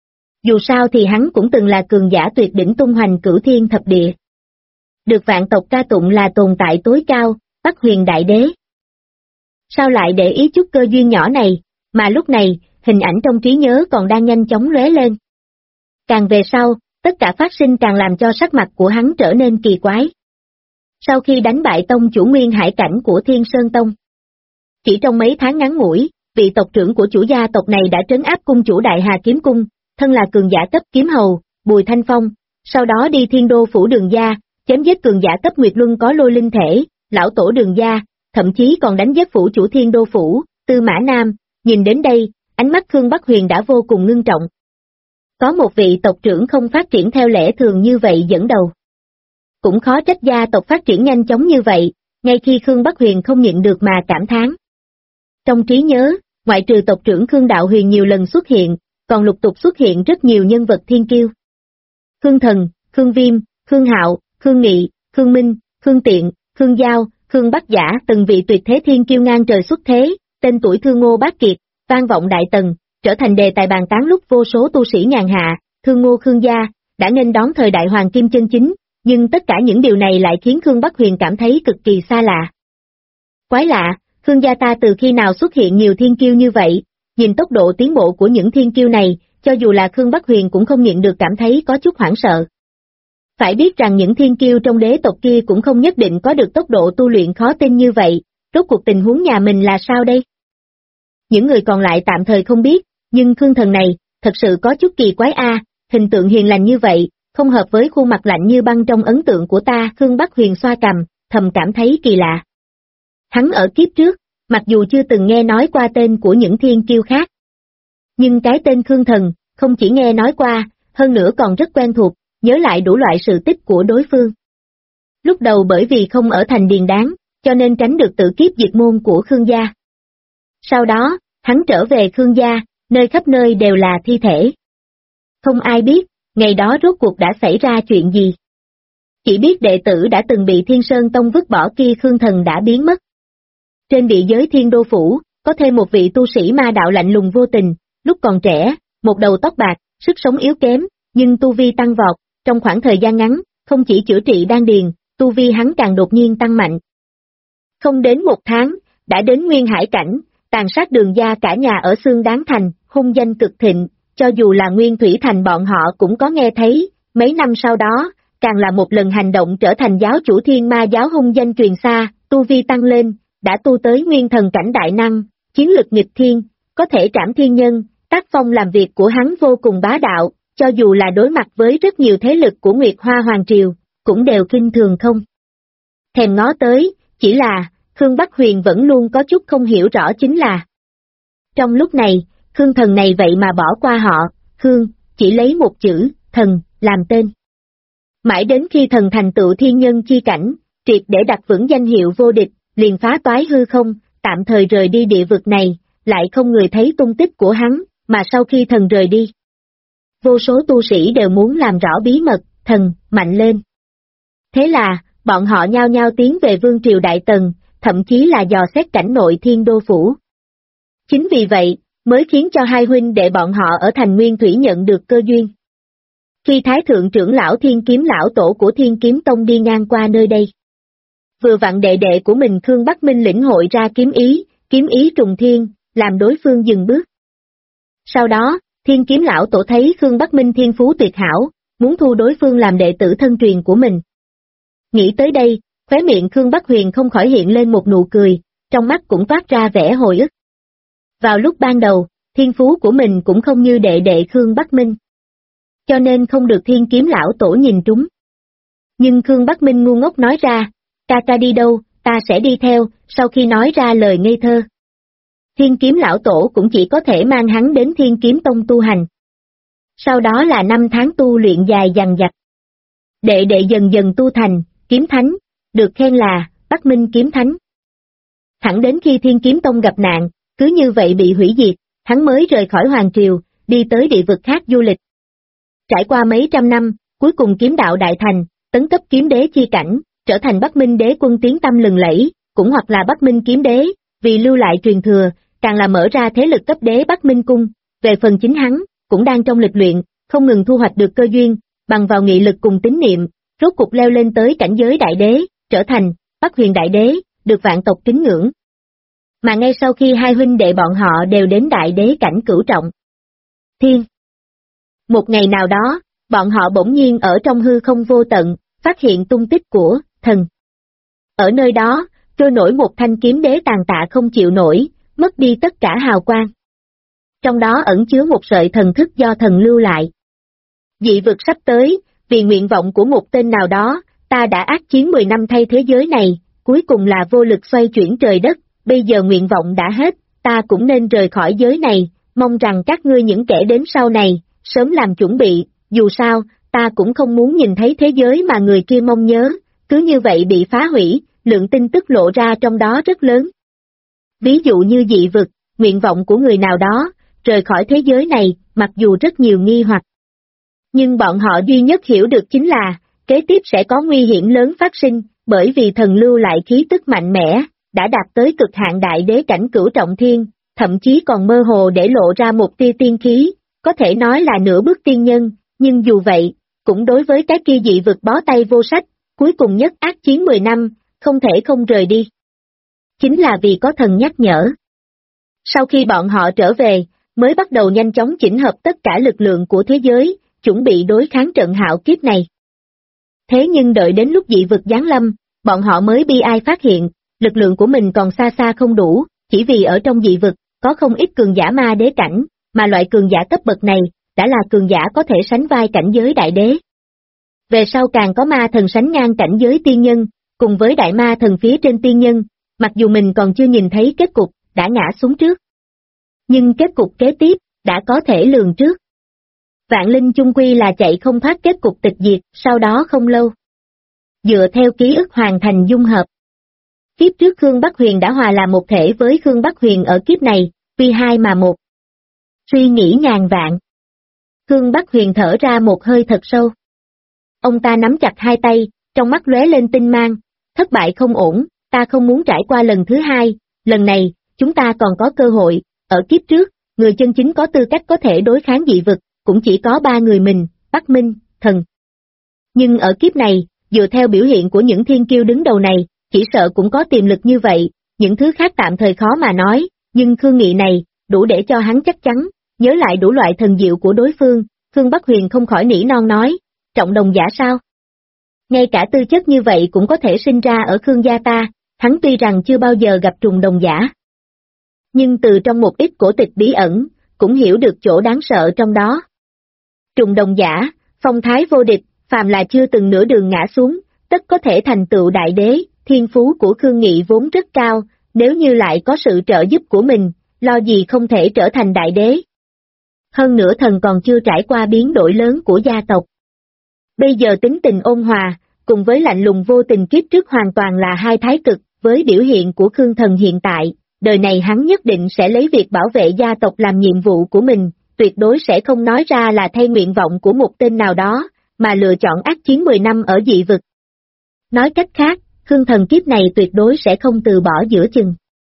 Dù sao thì hắn cũng từng là cường giả tuyệt đỉnh tung hoành cửu thiên thập địa. Được vạn tộc ca tụng là tồn tại tối cao, Bắc Huyền Đại Đế. Sao lại để ý chút cơ duyên nhỏ này, mà lúc này, hình ảnh trong trí nhớ còn đang nhanh chóng lóe lên. Càng về sau, tất cả phát sinh càng làm cho sắc mặt của hắn trở nên kỳ quái. Sau khi đánh bại tông chủ Nguyên Hải cảnh của Thiên Sơn Tông, chỉ trong mấy tháng ngắn ngủi, vị tộc trưởng của chủ gia tộc này đã trấn áp cung chủ Đại Hà Kiếm Cung, thân là cường giả cấp kiếm hầu, Bùi Thanh Phong, sau đó đi Thiên Đô phủ Đường gia, chém giết cường giả cấp Nguyệt Luân có lôi linh thể, lão tổ Đường gia, thậm chí còn đánh giết phủ chủ Thiên Đô phủ, Tư Mã Nam. Nhìn đến đây, ánh mắt Khương Bắc Huyền đã vô cùng ngưng trọng. Có một vị tộc trưởng không phát triển theo lẽ thường như vậy dẫn đầu. Cũng khó trách gia tộc phát triển nhanh chóng như vậy, ngay khi Khương Bắc Huyền không nhịn được mà cảm thán. Trong trí nhớ, ngoại trừ tộc trưởng Khương Đạo Huyền nhiều lần xuất hiện, còn lục tục xuất hiện rất nhiều nhân vật thiên kiêu. Khương Thần, Khương Viêm, Khương Hạo, Khương Nghị, Khương Minh, Khương Tiện, Khương Giao, Khương Bắc Giả, từng vị tuyệt thế thiên kiêu ngang trời xuất thế, tên tuổi Thương Ngô Bác Kiệt, vang vọng đại tần, trở thành đề tài bàn tán lúc vô số tu sĩ nhàn hạ. Thương Ngô Khương gia đã nghênh đón thời đại hoàng kim chân chính, nhưng tất cả những điều này lại khiến Khương Bắc Huyền cảm thấy cực kỳ xa lạ. Quái lạ, Khương gia ta từ khi nào xuất hiện nhiều thiên kiêu như vậy? Nhìn tốc độ tiến bộ của những thiên kiêu này, cho dù là Khương Bắc Huyền cũng không nhịn được cảm thấy có chút hoảng sợ. Phải biết rằng những thiên kiêu trong đế tộc kia cũng không nhất định có được tốc độ tu luyện khó tin như vậy, rốt cuộc tình huống nhà mình là sao đây? Những người còn lại tạm thời không biết, nhưng Khương Thần này, thật sự có chút kỳ quái a, hình tượng hiền lành như vậy, không hợp với khuôn mặt lạnh như băng trong ấn tượng của ta. Khương Bắc Huyền xoa cằm, thầm cảm thấy kỳ lạ. Hắn ở kiếp trước, mặc dù chưa từng nghe nói qua tên của những thiên kiêu khác, nhưng cái tên Khương Thần, không chỉ nghe nói qua, hơn nữa còn rất quen thuộc, nhớ lại đủ loại sự tích của đối phương. Lúc đầu bởi vì không ở thành Điền Đáng, cho nên tránh được tự kiếp diệt môn của Khương gia. Sau đó, hắn trở về Khương gia, nơi khắp nơi đều là thi thể. Không ai biết, ngày đó rốt cuộc đã xảy ra chuyện gì. Chỉ biết đệ tử đã từng bị Thiên Sơn Tông vứt bỏ kia Khương Thần đã biến mất. Trên địa giới Thiên Đô Phủ, có thêm một vị tu sĩ ma đạo lạnh lùng vô tình, lúc còn trẻ, một đầu tóc bạc, sức sống yếu kém, nhưng tu vi tăng vọt, trong khoảng thời gian ngắn, không chỉ chữa trị đan điền, tu vi hắn càng đột nhiên tăng mạnh. Không đến một tháng, đã đến Nguyên Hải cảnh, tàn sát Đường gia cả nhà ở Xương Đáng Thành, hung danh cực thịnh, cho dù là Nguyên Thủy Thành bọn họ cũng có nghe thấy, mấy năm sau đó, càng là một lần hành động trở thành giáo chủ Thiên Ma giáo hung danh truyền xa, tu vi tăng lên, đã tu tới Nguyên Thần cảnh đại năng, chiến lực nghịch thiên, có thể trảm thiên nhân, tác phong làm việc của hắn vô cùng bá đạo, cho dù là đối mặt với rất nhiều thế lực của Nguyệt Hoa Hoàng Triều, cũng đều kinh thường không thèm ngó tới, chỉ là, Khương Bắc Huyền vẫn luôn có chút không hiểu rõ chính là. Trong lúc này, Khương Thần này vậy mà bỏ qua họ, Khương, chỉ lấy một chữ, thần, làm tên. Mãi đến khi thần thành tựu thiên nhân chi cảnh, triệt để đặt vững danh hiệu vô địch, liền phá toái hư không, tạm thời rời đi địa vực này, lại không người thấy tung tích của hắn, mà sau khi thần rời đi. Vô số tu sĩ đều muốn làm rõ bí mật, thần, mạnh lên. Thế là, bọn họ nhao nhao tiến về Vương Triều Đại Tần, thậm chí là dò xét cảnh nội Thiên Đô Phủ. Chính vì vậy, mới khiến cho hai huynh đệ bọn họ ở thành Nguyên Thủy nhận được cơ duyên. Khi Thái Thượng trưởng lão Thiên Kiếm lão tổ của Thiên Kiếm Tông đi ngang qua nơi đây, vừa vặn đệ đệ của mình Khương Bắc Minh lĩnh hội ra kiếm ý trùng thiên, làm đối phương dừng bước. Sau đó, Thiên Kiếm lão tổ thấy Khương Bắc Minh thiên phú tuyệt hảo, muốn thu đối phương làm đệ tử thân truyền của mình. Nghĩ tới đây, khóe miệng Khương Bắc Huyền không khỏi hiện lên một nụ cười, trong mắt cũng toát ra vẻ hồi ức. Vào lúc ban đầu, thiên phú của mình cũng không như đệ đệ Khương Bắc Minh, cho nên không được Thiên Kiếm lão tổ nhìn trúng. Nhưng Khương Bắc Minh ngu ngốc nói ra, ca đi đâu, ta sẽ đi theo, sau khi nói ra lời ngây thơ. Thiên Kiếm lão tổ cũng chỉ có thể mang hắn đến Thiên Kiếm Tông tu hành. Sau đó là 5 tháng tu luyện dài dằng dặc. Đệ đệ dần dần tu thành, kiếm thánh, được khen là, Bắc Minh kiếm thánh. Thẳng đến khi Thiên Kiếm Tông gặp nạn, cứ như vậy bị hủy diệt, hắn mới rời khỏi Hoàng Triều, đi tới địa vực khác du lịch. Trải qua mấy trăm năm, cuối cùng kiếm đạo đại thành, tấn cấp kiếm đế chi cảnh, trở thành Bắc Minh đế quân tiếng tăm lừng lẫy, cũng hoặc là Bắc Minh kiếm đế, vì lưu lại truyền thừa, càng là mở ra thế lực cấp đế Bắc Minh cung. Về phần chính hắn, cũng đang trong lịch luyện, không ngừng thu hoạch được cơ duyên, bằng vào nghị lực cùng tín niệm, rốt cục leo lên tới cảnh giới đại đế, trở thành Bắc Huyền đại đế, được vạn tộc kính ngưỡng. Mà ngay sau khi hai huynh đệ bọn họ đều đến đại đế cảnh cửu trọng thiên, một ngày nào đó, bọn họ bỗng nhiên ở trong hư không vô tận, phát hiện tung tích của thần. Ở nơi đó, trôi nổi một thanh kiếm đế tàn tạ không chịu nổi, mất đi tất cả hào quang. Trong đó ẩn chứa một sợi thần thức do thần lưu lại. Dị vực sắp tới, vì nguyện vọng của một tên nào đó, ta đã ác chiến 10 năm thay thế giới này, cuối cùng là vô lực xoay chuyển trời đất, bây giờ nguyện vọng đã hết, ta cũng nên rời khỏi giới này, mong rằng các ngươi những kẻ đến sau này, sớm làm chuẩn bị, dù sao, ta cũng không muốn nhìn thấy thế giới mà người kia mong nhớ, cứ như vậy bị phá hủy, lượng tin tức lộ ra trong đó rất lớn. Ví dụ như dị vực, nguyện vọng của người nào đó, rời khỏi thế giới này, mặc dù rất nhiều nghi hoặc. Nhưng bọn họ duy nhất hiểu được chính là, kế tiếp sẽ có nguy hiểm lớn phát sinh, bởi vì thần lưu lại khí tức mạnh mẽ, đã đạt tới cực hạn đại đế cảnh cửu trọng thiên, thậm chí còn mơ hồ để lộ ra một tia tiên khí, có thể nói là nửa bước tiên nhân, nhưng dù vậy, cũng đối với cái kia dị vực bó tay vô sách, cuối cùng nhất ác chiến 10 năm, không thể không rời đi. Chính là vì có thần nhắc nhở. Sau khi bọn họ trở về, mới bắt đầu nhanh chóng chỉnh hợp tất cả lực lượng của thế giới, chuẩn bị đối kháng trận hạo kiếp này. Thế nhưng đợi đến lúc dị vực giáng lâm, bọn họ mới bi ai phát hiện, lực lượng của mình còn xa xa không đủ, chỉ vì ở trong dị vực, có không ít cường giả ma đế cảnh, mà loại cường giả cấp bậc này, đã là cường giả có thể sánh vai cảnh giới đại đế. Về sau càng có ma thần sánh ngang cảnh giới tiên nhân, cùng với đại ma thần phía trên tiên nhân, mặc dù mình còn chưa nhìn thấy kết cục, đã ngã xuống trước. Nhưng kết cục kế tiếp, đã có thể lường trước. Vạn linh chung quy là chạy không thoát kết cục tịch diệt, sau đó không lâu. Dựa theo ký ức hoàn thành dung hợp. Kiếp trước Khương Bắc Huyền đã hòa làm một thể với Khương Bắc Huyền ở kiếp này, tuy hai mà một. Suy nghĩ ngàn vạn. Khương Bắc Huyền thở ra một hơi thật sâu. Ông ta nắm chặt hai tay, trong mắt lóe lên tinh mang, thất bại không ổn, ta không muốn trải qua lần thứ hai, lần này, chúng ta còn có cơ hội, ở kiếp trước, người chân chính có tư cách có thể đối kháng dị vực, cũng chỉ có ba người mình, Bắc Minh, Thần. Nhưng ở kiếp này, dựa theo biểu hiện của những thiên kiêu đứng đầu này, chỉ sợ cũng có tiềm lực như vậy, những thứ khác tạm thời khó mà nói, nhưng Khương Nghị này, đủ để cho hắn chắc chắn, nhớ lại đủ loại thần diệu của đối phương, Khương Bắc Huyền không khỏi nỉ non nói, trọng đồng giả sao? Ngay cả tư chất như vậy cũng có thể sinh ra ở Khương gia ta, hắn tuy rằng chưa bao giờ gặp trùng đồng giả. Nhưng từ trong một ít cổ tịch bí ẩn, cũng hiểu được chỗ đáng sợ trong đó. Trùng đồng giả, phong thái vô địch, phàm là chưa từng nửa đường ngã xuống, tất có thể thành tựu đại đế, thiên phú của Khương Nghị vốn rất cao, nếu như lại có sự trợ giúp của mình, lo gì không thể trở thành đại đế. Hơn nữa thần còn chưa trải qua biến đổi lớn của gia tộc. Bây giờ tính tình ôn hòa, cùng với lạnh lùng vô tình kiếp trước hoàn toàn là hai thái cực, với biểu hiện của Khương Thần hiện tại, đời này hắn nhất định sẽ lấy việc bảo vệ gia tộc làm nhiệm vụ của mình, tuyệt đối sẽ không nói ra là thay nguyện vọng của một tên nào đó, mà lựa chọn ác chiến 10 năm ở dị vực. Nói cách khác, Khương Thần kiếp này tuyệt đối sẽ không từ bỏ giữa chừng,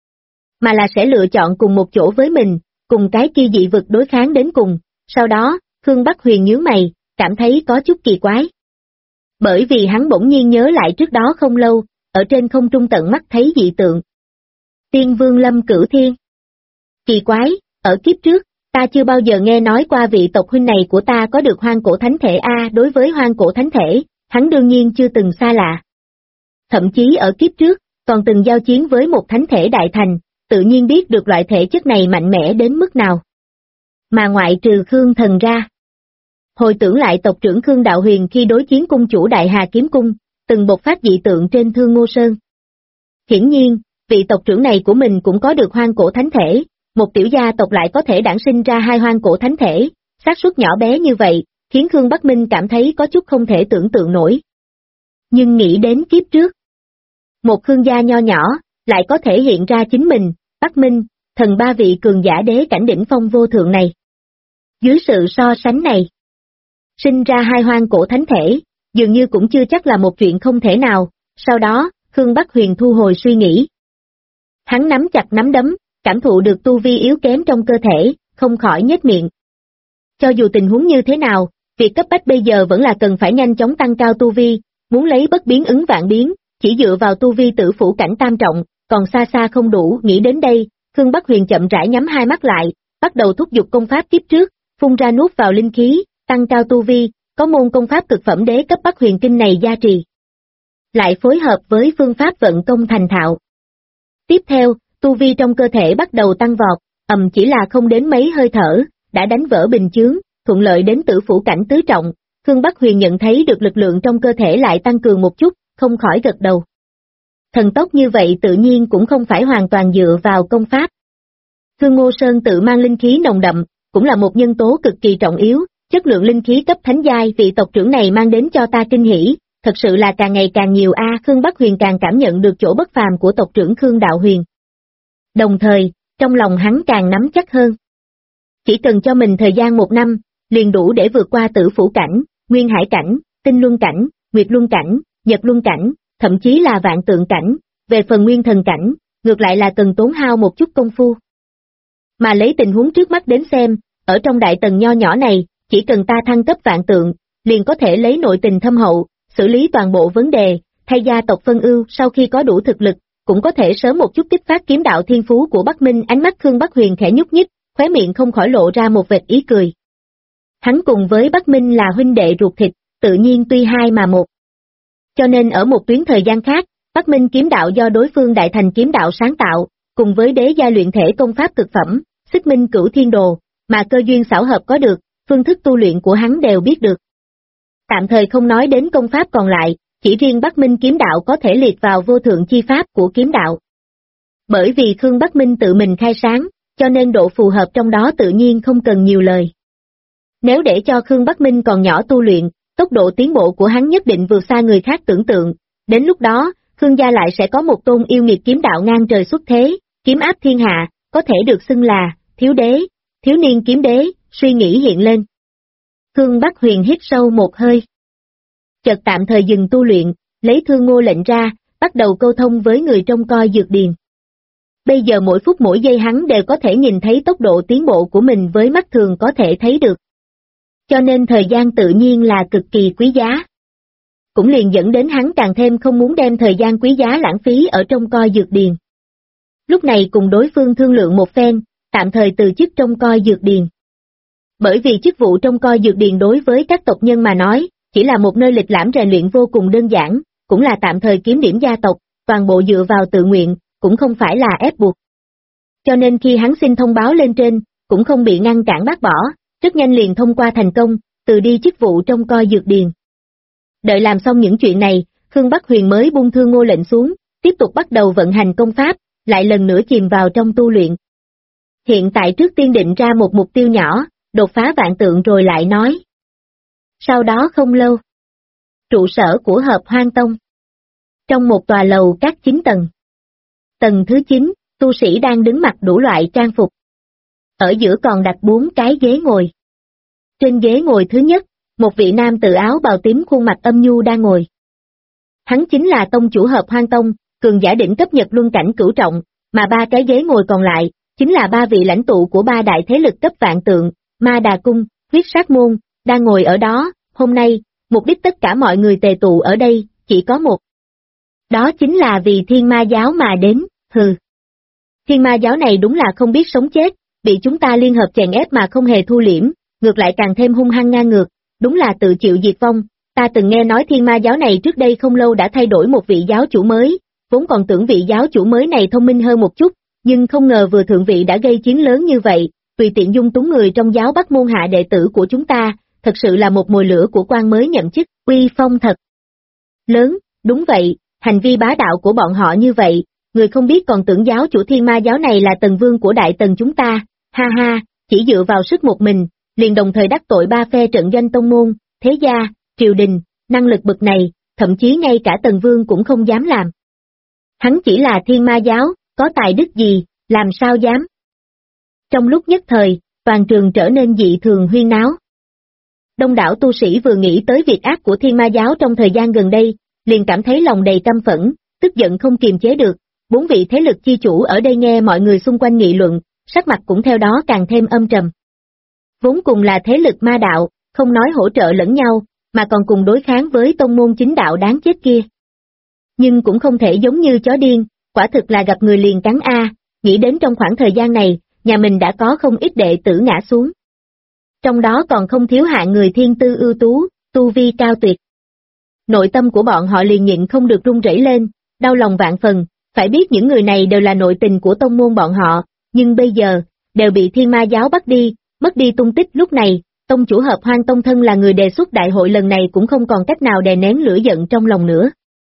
mà là sẽ lựa chọn cùng một chỗ với mình, cùng cái kia dị vực đối kháng đến cùng, sau đó, Khương Bắc Huyền nhướng mày, cảm thấy có chút kỳ quái. Bởi vì hắn bỗng nhiên nhớ lại trước đó không lâu, ở trên không trung tận mắt thấy dị tượng. Tiên Vương Lâm Cửu Thiên. Kỳ quái, ở kiếp trước, ta chưa bao giờ nghe nói qua vị tộc huynh này của ta có được hoang cổ thánh thể đối với hoang cổ thánh thể, hắn đương nhiên chưa từng xa lạ. Thậm chí ở kiếp trước, còn từng giao chiến với một thánh thể đại thành, tự nhiên biết được loại thể chất này mạnh mẽ đến mức nào. Mà ngoại trừ Khương Thần ra. Hồi tưởng lại tộc trưởng Khương Đạo Huyền khi đối chiến cung chủ Đại Hà Kiếm Cung, từng bộc phát dị tượng trên Thương Ngô Sơn. Hiển nhiên, vị tộc trưởng này của mình cũng có được hoang cổ thánh thể, một tiểu gia tộc lại có thể đản sinh ra hai hoang cổ thánh thể, xác suất nhỏ bé như vậy, khiến Khương Bắc Minh cảm thấy có chút không thể tưởng tượng nổi. Nhưng nghĩ đến kiếp trước, một Khương gia nho nhỏ, lại có thể hiện ra chính mình, Bắc Minh, Thần ba vị cường giả đế cảnh đỉnh phong vô thượng này. Dưới sự so sánh này, sinh ra hai hoang cổ thánh thể, dường như cũng chưa chắc là một chuyện không thể nào, sau đó, Khương Bắc Huyền thu hồi suy nghĩ. Hắn nắm chặt nắm đấm, cảm thụ được tu vi yếu kém trong cơ thể, không khỏi nhếch miệng. Cho dù tình huống như thế nào, việc cấp bách bây giờ vẫn là cần phải nhanh chóng tăng cao tu vi, muốn lấy bất biến ứng vạn biến, chỉ dựa vào tu vi tử phủ cảnh tam trọng, còn xa xa không đủ. Nghĩ đến đây, Khương Bắc Huyền chậm rãi nhắm hai mắt lại, bắt đầu thúc giục công pháp kiếp trước, phun ra nuốt vào linh khí, tăng cao tu vi, có môn công pháp cực phẩm đế cấp Bắc Huyền Kinh này gia trì. Lại phối hợp với phương pháp vận công thành thạo. Tiếp theo, tu vi trong cơ thể bắt đầu tăng vọt, chỉ là không đến mấy hơi thở, đã đánh vỡ bình chướng, thuận lợi đến tử phủ cảnh tứ trọng. Khương Bắc Huyền nhận thấy được lực lượng trong cơ thể lại tăng cường một chút, không khỏi gật đầu. Thần tốc như vậy tự nhiên cũng không phải hoàn toàn dựa vào công pháp. Khương Ngô Sơn tự mang linh khí nồng đậm, cũng là một nhân tố cực kỳ trọng yếu, chất lượng linh khí cấp thánh giai vị tộc trưởng này mang đến cho ta kinh hỉ, thật sự là càng ngày càng nhiều Khương Bắc Huyền càng cảm nhận được chỗ bất phàm của tộc trưởng Khương Đạo Huyền. Đồng thời, trong lòng hắn càng nắm chắc hơn. Chỉ cần cho mình thời gian 1 năm, liền đủ để vượt qua tử phủ cảnh, nguyên hải cảnh, tinh luân cảnh, nguyệt luân cảnh, nhật luân cảnh, thậm chí là vạn tượng cảnh, về phần nguyên thần cảnh, ngược lại là cần tốn hao một chút công phu. Mà lấy tình huống trước mắt đến xem, ở trong đại tần nho nhỏ này, chỉ cần ta thăng cấp vạn tượng, liền có thể lấy nội tình thâm hậu, xử lý toàn bộ vấn đề, thay gia tộc phân ưu. Sau khi có đủ thực lực, cũng có thể sớm một chút kích phát kiếm đạo thiên phú của Bắc Minh. Ánh mắt Khương Bắc Huyền khẽ nhúc nhích, khóe miệng không khỏi lộ ra một vệt ý cười. Hắn cùng với Bắc Minh là huynh đệ ruột thịt, tự nhiên tuy hai mà một. Cho nên ở một tuyến thời gian khác, Bắc Minh kiếm đạo do đối phương đại thành kiếm đạo sáng tạo, cùng với đế gia luyện thể công pháp cực phẩm, Xích Minh Cửu Thiên Đồ, mà cơ duyên xảo hợp có được, phương thức tu luyện của hắn đều biết được. Tạm thời không nói đến công pháp còn lại, chỉ riêng Bắc Minh kiếm đạo có thể liệt vào vô thượng chi pháp của kiếm đạo. Bởi vì Khương Bắc Minh tự mình khai sáng, cho nên độ phù hợp trong đó tự nhiên không cần nhiều lời. Nếu để cho Khương Bắc Minh còn nhỏ tu luyện, tốc độ tiến bộ của hắn nhất định vượt xa người khác tưởng tượng, đến lúc đó, Khương gia lại sẽ có một tôn yêu nghiệt kiếm đạo ngang trời xuất thế, kiếm áp thiên hạ, có thể được xưng là thiếu đế, thiếu niên kiếm đế. Suy nghĩ hiện lên. Khương Bắc Huyền hít sâu một hơi. Chợt tạm thời dừng tu luyện, lấy Thương Ngô lệnh ra, bắt đầu câu thông với người trông coi dược điền. Bây giờ mỗi phút mỗi giây hắn đều có thể nhìn thấy tốc độ tiến bộ của mình với mắt thường có thể thấy được. Cho nên thời gian tự nhiên là cực kỳ quý giá. Cũng liền dẫn đến hắn càng thêm không muốn đem thời gian quý giá lãng phí ở trông coi dược điền. Lúc này cùng đối phương thương lượng một phen, tạm thời từ chức trông coi dược điền. Bởi vì chức vụ trông coi dược điền đối với các tộc nhân mà nói, chỉ là một nơi lịch lãm rèn luyện vô cùng đơn giản, cũng là tạm thời kiếm điểm gia tộc, toàn bộ dựa vào tự nguyện, cũng không phải là ép buộc. Cho nên khi hắn xin thông báo lên trên, cũng không bị ngăn cản bác bỏ, rất nhanh liền thông qua thành công, từ đi chức vụ trông coi dược điền. Đợi làm xong những chuyện này, Khương Bắc Huyền mới buông Thương Ngô lệnh xuống, tiếp tục bắt đầu vận hành công pháp, lại lần nữa chìm vào trong tu luyện. Hiện tại trước tiên định ra một mục tiêu nhỏ, đột phá vạn tượng rồi lại nói. Sau đó không lâu, trụ sở của Hợp Hoang Tông. Trong một tòa lầu các 9 tầng. Tầng thứ 9, tu sĩ đang đứng mặc đủ loại trang phục. Ở giữa còn đặt 4 cái ghế ngồi. Trên ghế ngồi thứ nhất, một vị nam tự áo bào tím khuôn mặt âm nhu đang ngồi. Hắn chính là tông chủ Hợp Hoang Tông, cường giả đỉnh cấp Nhật Luân cảnh cửu trọng, mà 3 cái ghế ngồi còn lại, chính là 3 vị lãnh tụ của 3 đại thế lực cấp vạn tượng, Ma Đà Cung, Huyết Sát Môn, đang ngồi ở đó. Hôm nay, mục đích tất cả mọi người tề tụ ở đây, chỉ có một. Đó chính là vì Thiên Ma Giáo mà đến, hừ. Thiên Ma Giáo này đúng là không biết sống chết, bị chúng ta liên hợp chèn ép mà không hề thu liễm, ngược lại càng thêm hung hăng ngang ngược, đúng là tự chịu diệt vong. Ta từng nghe nói Thiên Ma Giáo này trước đây không lâu đã thay đổi một vị giáo chủ mới, vốn còn tưởng vị giáo chủ mới này thông minh hơn một chút, nhưng không ngờ vừa thượng vị đã gây chiến lớn như vậy, tùy tiện dung túng người trong giáo bắt môn hạ đệ tử của chúng ta, thật sự là một mồi lửa của quan mới nhậm chức, uy phong thật lớn. Đúng vậy, hành vi bá đạo của bọn họ như vậy, người không biết còn tưởng giáo chủ Thiên Ma Giáo này là tần vương của đại tần chúng ta, ha ha, chỉ dựa vào sức một mình, liền đồng thời đắc tội 3 phe trận doanh tông môn, thế gia, triều đình, năng lực bậc này, thậm chí ngay cả tần vương cũng không dám làm. Hắn chỉ là Thiên Ma Giáo, có tài đức gì, làm sao dám. Trong lúc nhất thời, toàn trường trở nên dị thường huyên náo. Đông đảo tu sĩ vừa nghĩ tới việc ác của Thiên Ma Giáo trong thời gian gần đây, liền cảm thấy lòng đầy căm phẫn, tức giận không kiềm chế được. 4 vị thế lực chi chủ ở đây nghe mọi người xung quanh nghị luận, sắc mặt cũng theo đó càng thêm âm trầm. Vốn cùng là thế lực ma đạo, không nói hỗ trợ lẫn nhau, mà còn cùng đối kháng với tông môn chính đạo đáng chết kia. Nhưng cũng không thể giống như chó điên, quả thực là gặp người liền cắn nghĩ đến trong khoảng thời gian này, nhà mình đã có không ít đệ tử ngã xuống. Trong đó còn không thiếu hạng người thiên tư ưu tú, tu vi cao tuyệt. Nội tâm của bọn họ liền nhịn không được run rẩy lên, đau lòng vạn phần, Phải biết những người này đều là nội tình của tông môn bọn họ, nhưng bây giờ, đều bị Thiên Ma giáo bắt đi, mất đi tung tích. Lúc này, tông chủ Hợp Hoang Tông thân là người đề xuất đại hội lần này cũng không còn cách nào đè nén lửa giận trong lòng nữa.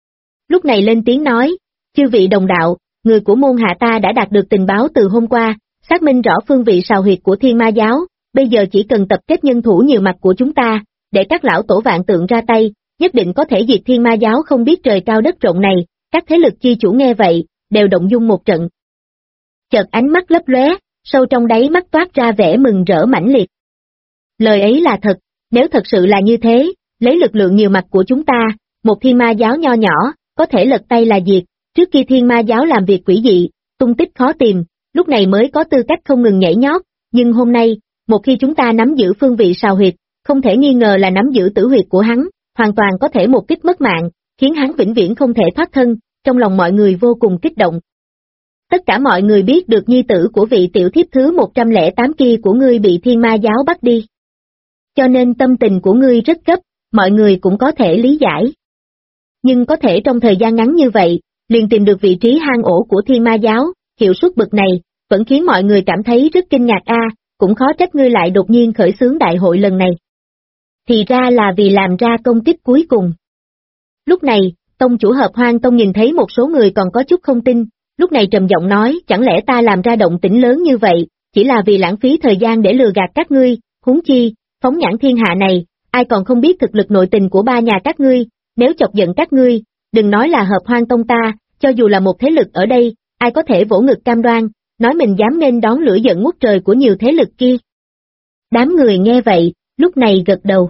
Lúc này lên tiếng nói, chư vị đồng đạo, người của môn hạ ta đã đạt được tình báo từ hôm qua, xác minh rõ phương vị sào huyệt của Thiên Ma giáo, bây giờ chỉ cần tập kết nhân thủ nhiều mặt của chúng ta, để các lão tổ vạn tượng ra tay, nhất định có thể diệt Thiên Ma giáo không biết trời cao đất rộng này. Các thế lực chi chủ nghe vậy, đều động dung một trận. Chợt ánh mắt lấp lóe, sâu trong đáy mắt toát ra vẻ mừng rỡ mãnh liệt. Lời ấy là thật, nếu thật sự là như thế, lấy lực lượng nhiều mặt của chúng ta, một Thiên Ma giáo nho nhỏ, có thể lật tay là diệt. Trước khi Thiên Ma giáo làm việc quỷ dị, tung tích khó tìm, lúc này mới có tư cách không ngừng nhảy nhót, nhưng hôm nay, một khi chúng ta nắm giữ phương vị sào huyệt, không thể nghi ngờ là nắm giữ tử huyệt của hắn, hoàn toàn có thể một kích mất mạng, khiến hắn vĩnh viễn không thể thoát thân. Trong lòng mọi người vô cùng kích động. Tất cả mọi người biết được nhi tử của vị tiểu thiếp thứ 108 kia của ngươi bị Thiên Ma giáo bắt đi. Cho nên tâm tình của ngươi rất gấp, mọi người cũng có thể lý giải. Nhưng có thể trong thời gian ngắn như vậy, liền tìm được vị trí hang ổ của Thiên Ma giáo, hiệu suất bậc này, vẫn khiến mọi người cảm thấy rất kinh ngạc cũng khó trách ngươi lại đột nhiên khởi xướng đại hội lần này. Thì ra là vì làm ra công kích cuối cùng. Lúc này, tông chủ Hợp Hoang Tông nhìn thấy một số người còn có chút không tin, lúc này trầm giọng nói, chẳng lẽ ta làm ra động tĩnh lớn như vậy, chỉ là vì lãng phí thời gian để lừa gạt các ngươi, huống chi, phóng nhãn thiên hạ này, ai còn không biết thực lực nội tình của ba nhà các ngươi, nếu chọc giận các ngươi, đừng nói là Hợp Hoang Tông ta, cho dù là một thế lực ở đây, ai có thể vỗ ngực cam đoan, nói mình dám nên đón lửa giận ngút trời của nhiều thế lực kia. Đám người nghe vậy, lúc này gật đầu.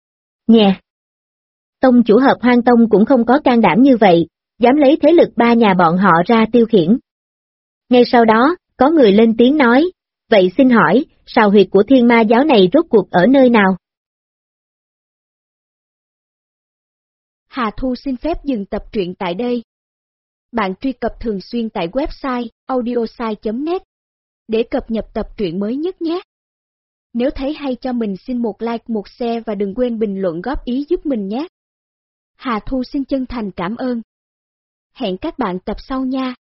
Nhè. Tông chủ Hợp Hoang Tông cũng không có can đảm như vậy, dám lấy thế lực ba nhà bọn họ ra tiêu khiển. Ngay sau đó, có người lên tiếng nói, vậy xin hỏi, sào huyệt của Thiên Ma giáo này rốt cuộc ở nơi nào? Hà Thu xin phép dừng tập truyện tại đây. Bạn truy cập thường xuyên tại website audiosai.net để cập nhật tập truyện mới nhất nhé. Nếu thấy hay cho mình xin một like, một share và đừng quên bình luận góp ý giúp mình nhé. Hà Thu xin chân thành cảm ơn. Hẹn các bạn tập sau nha.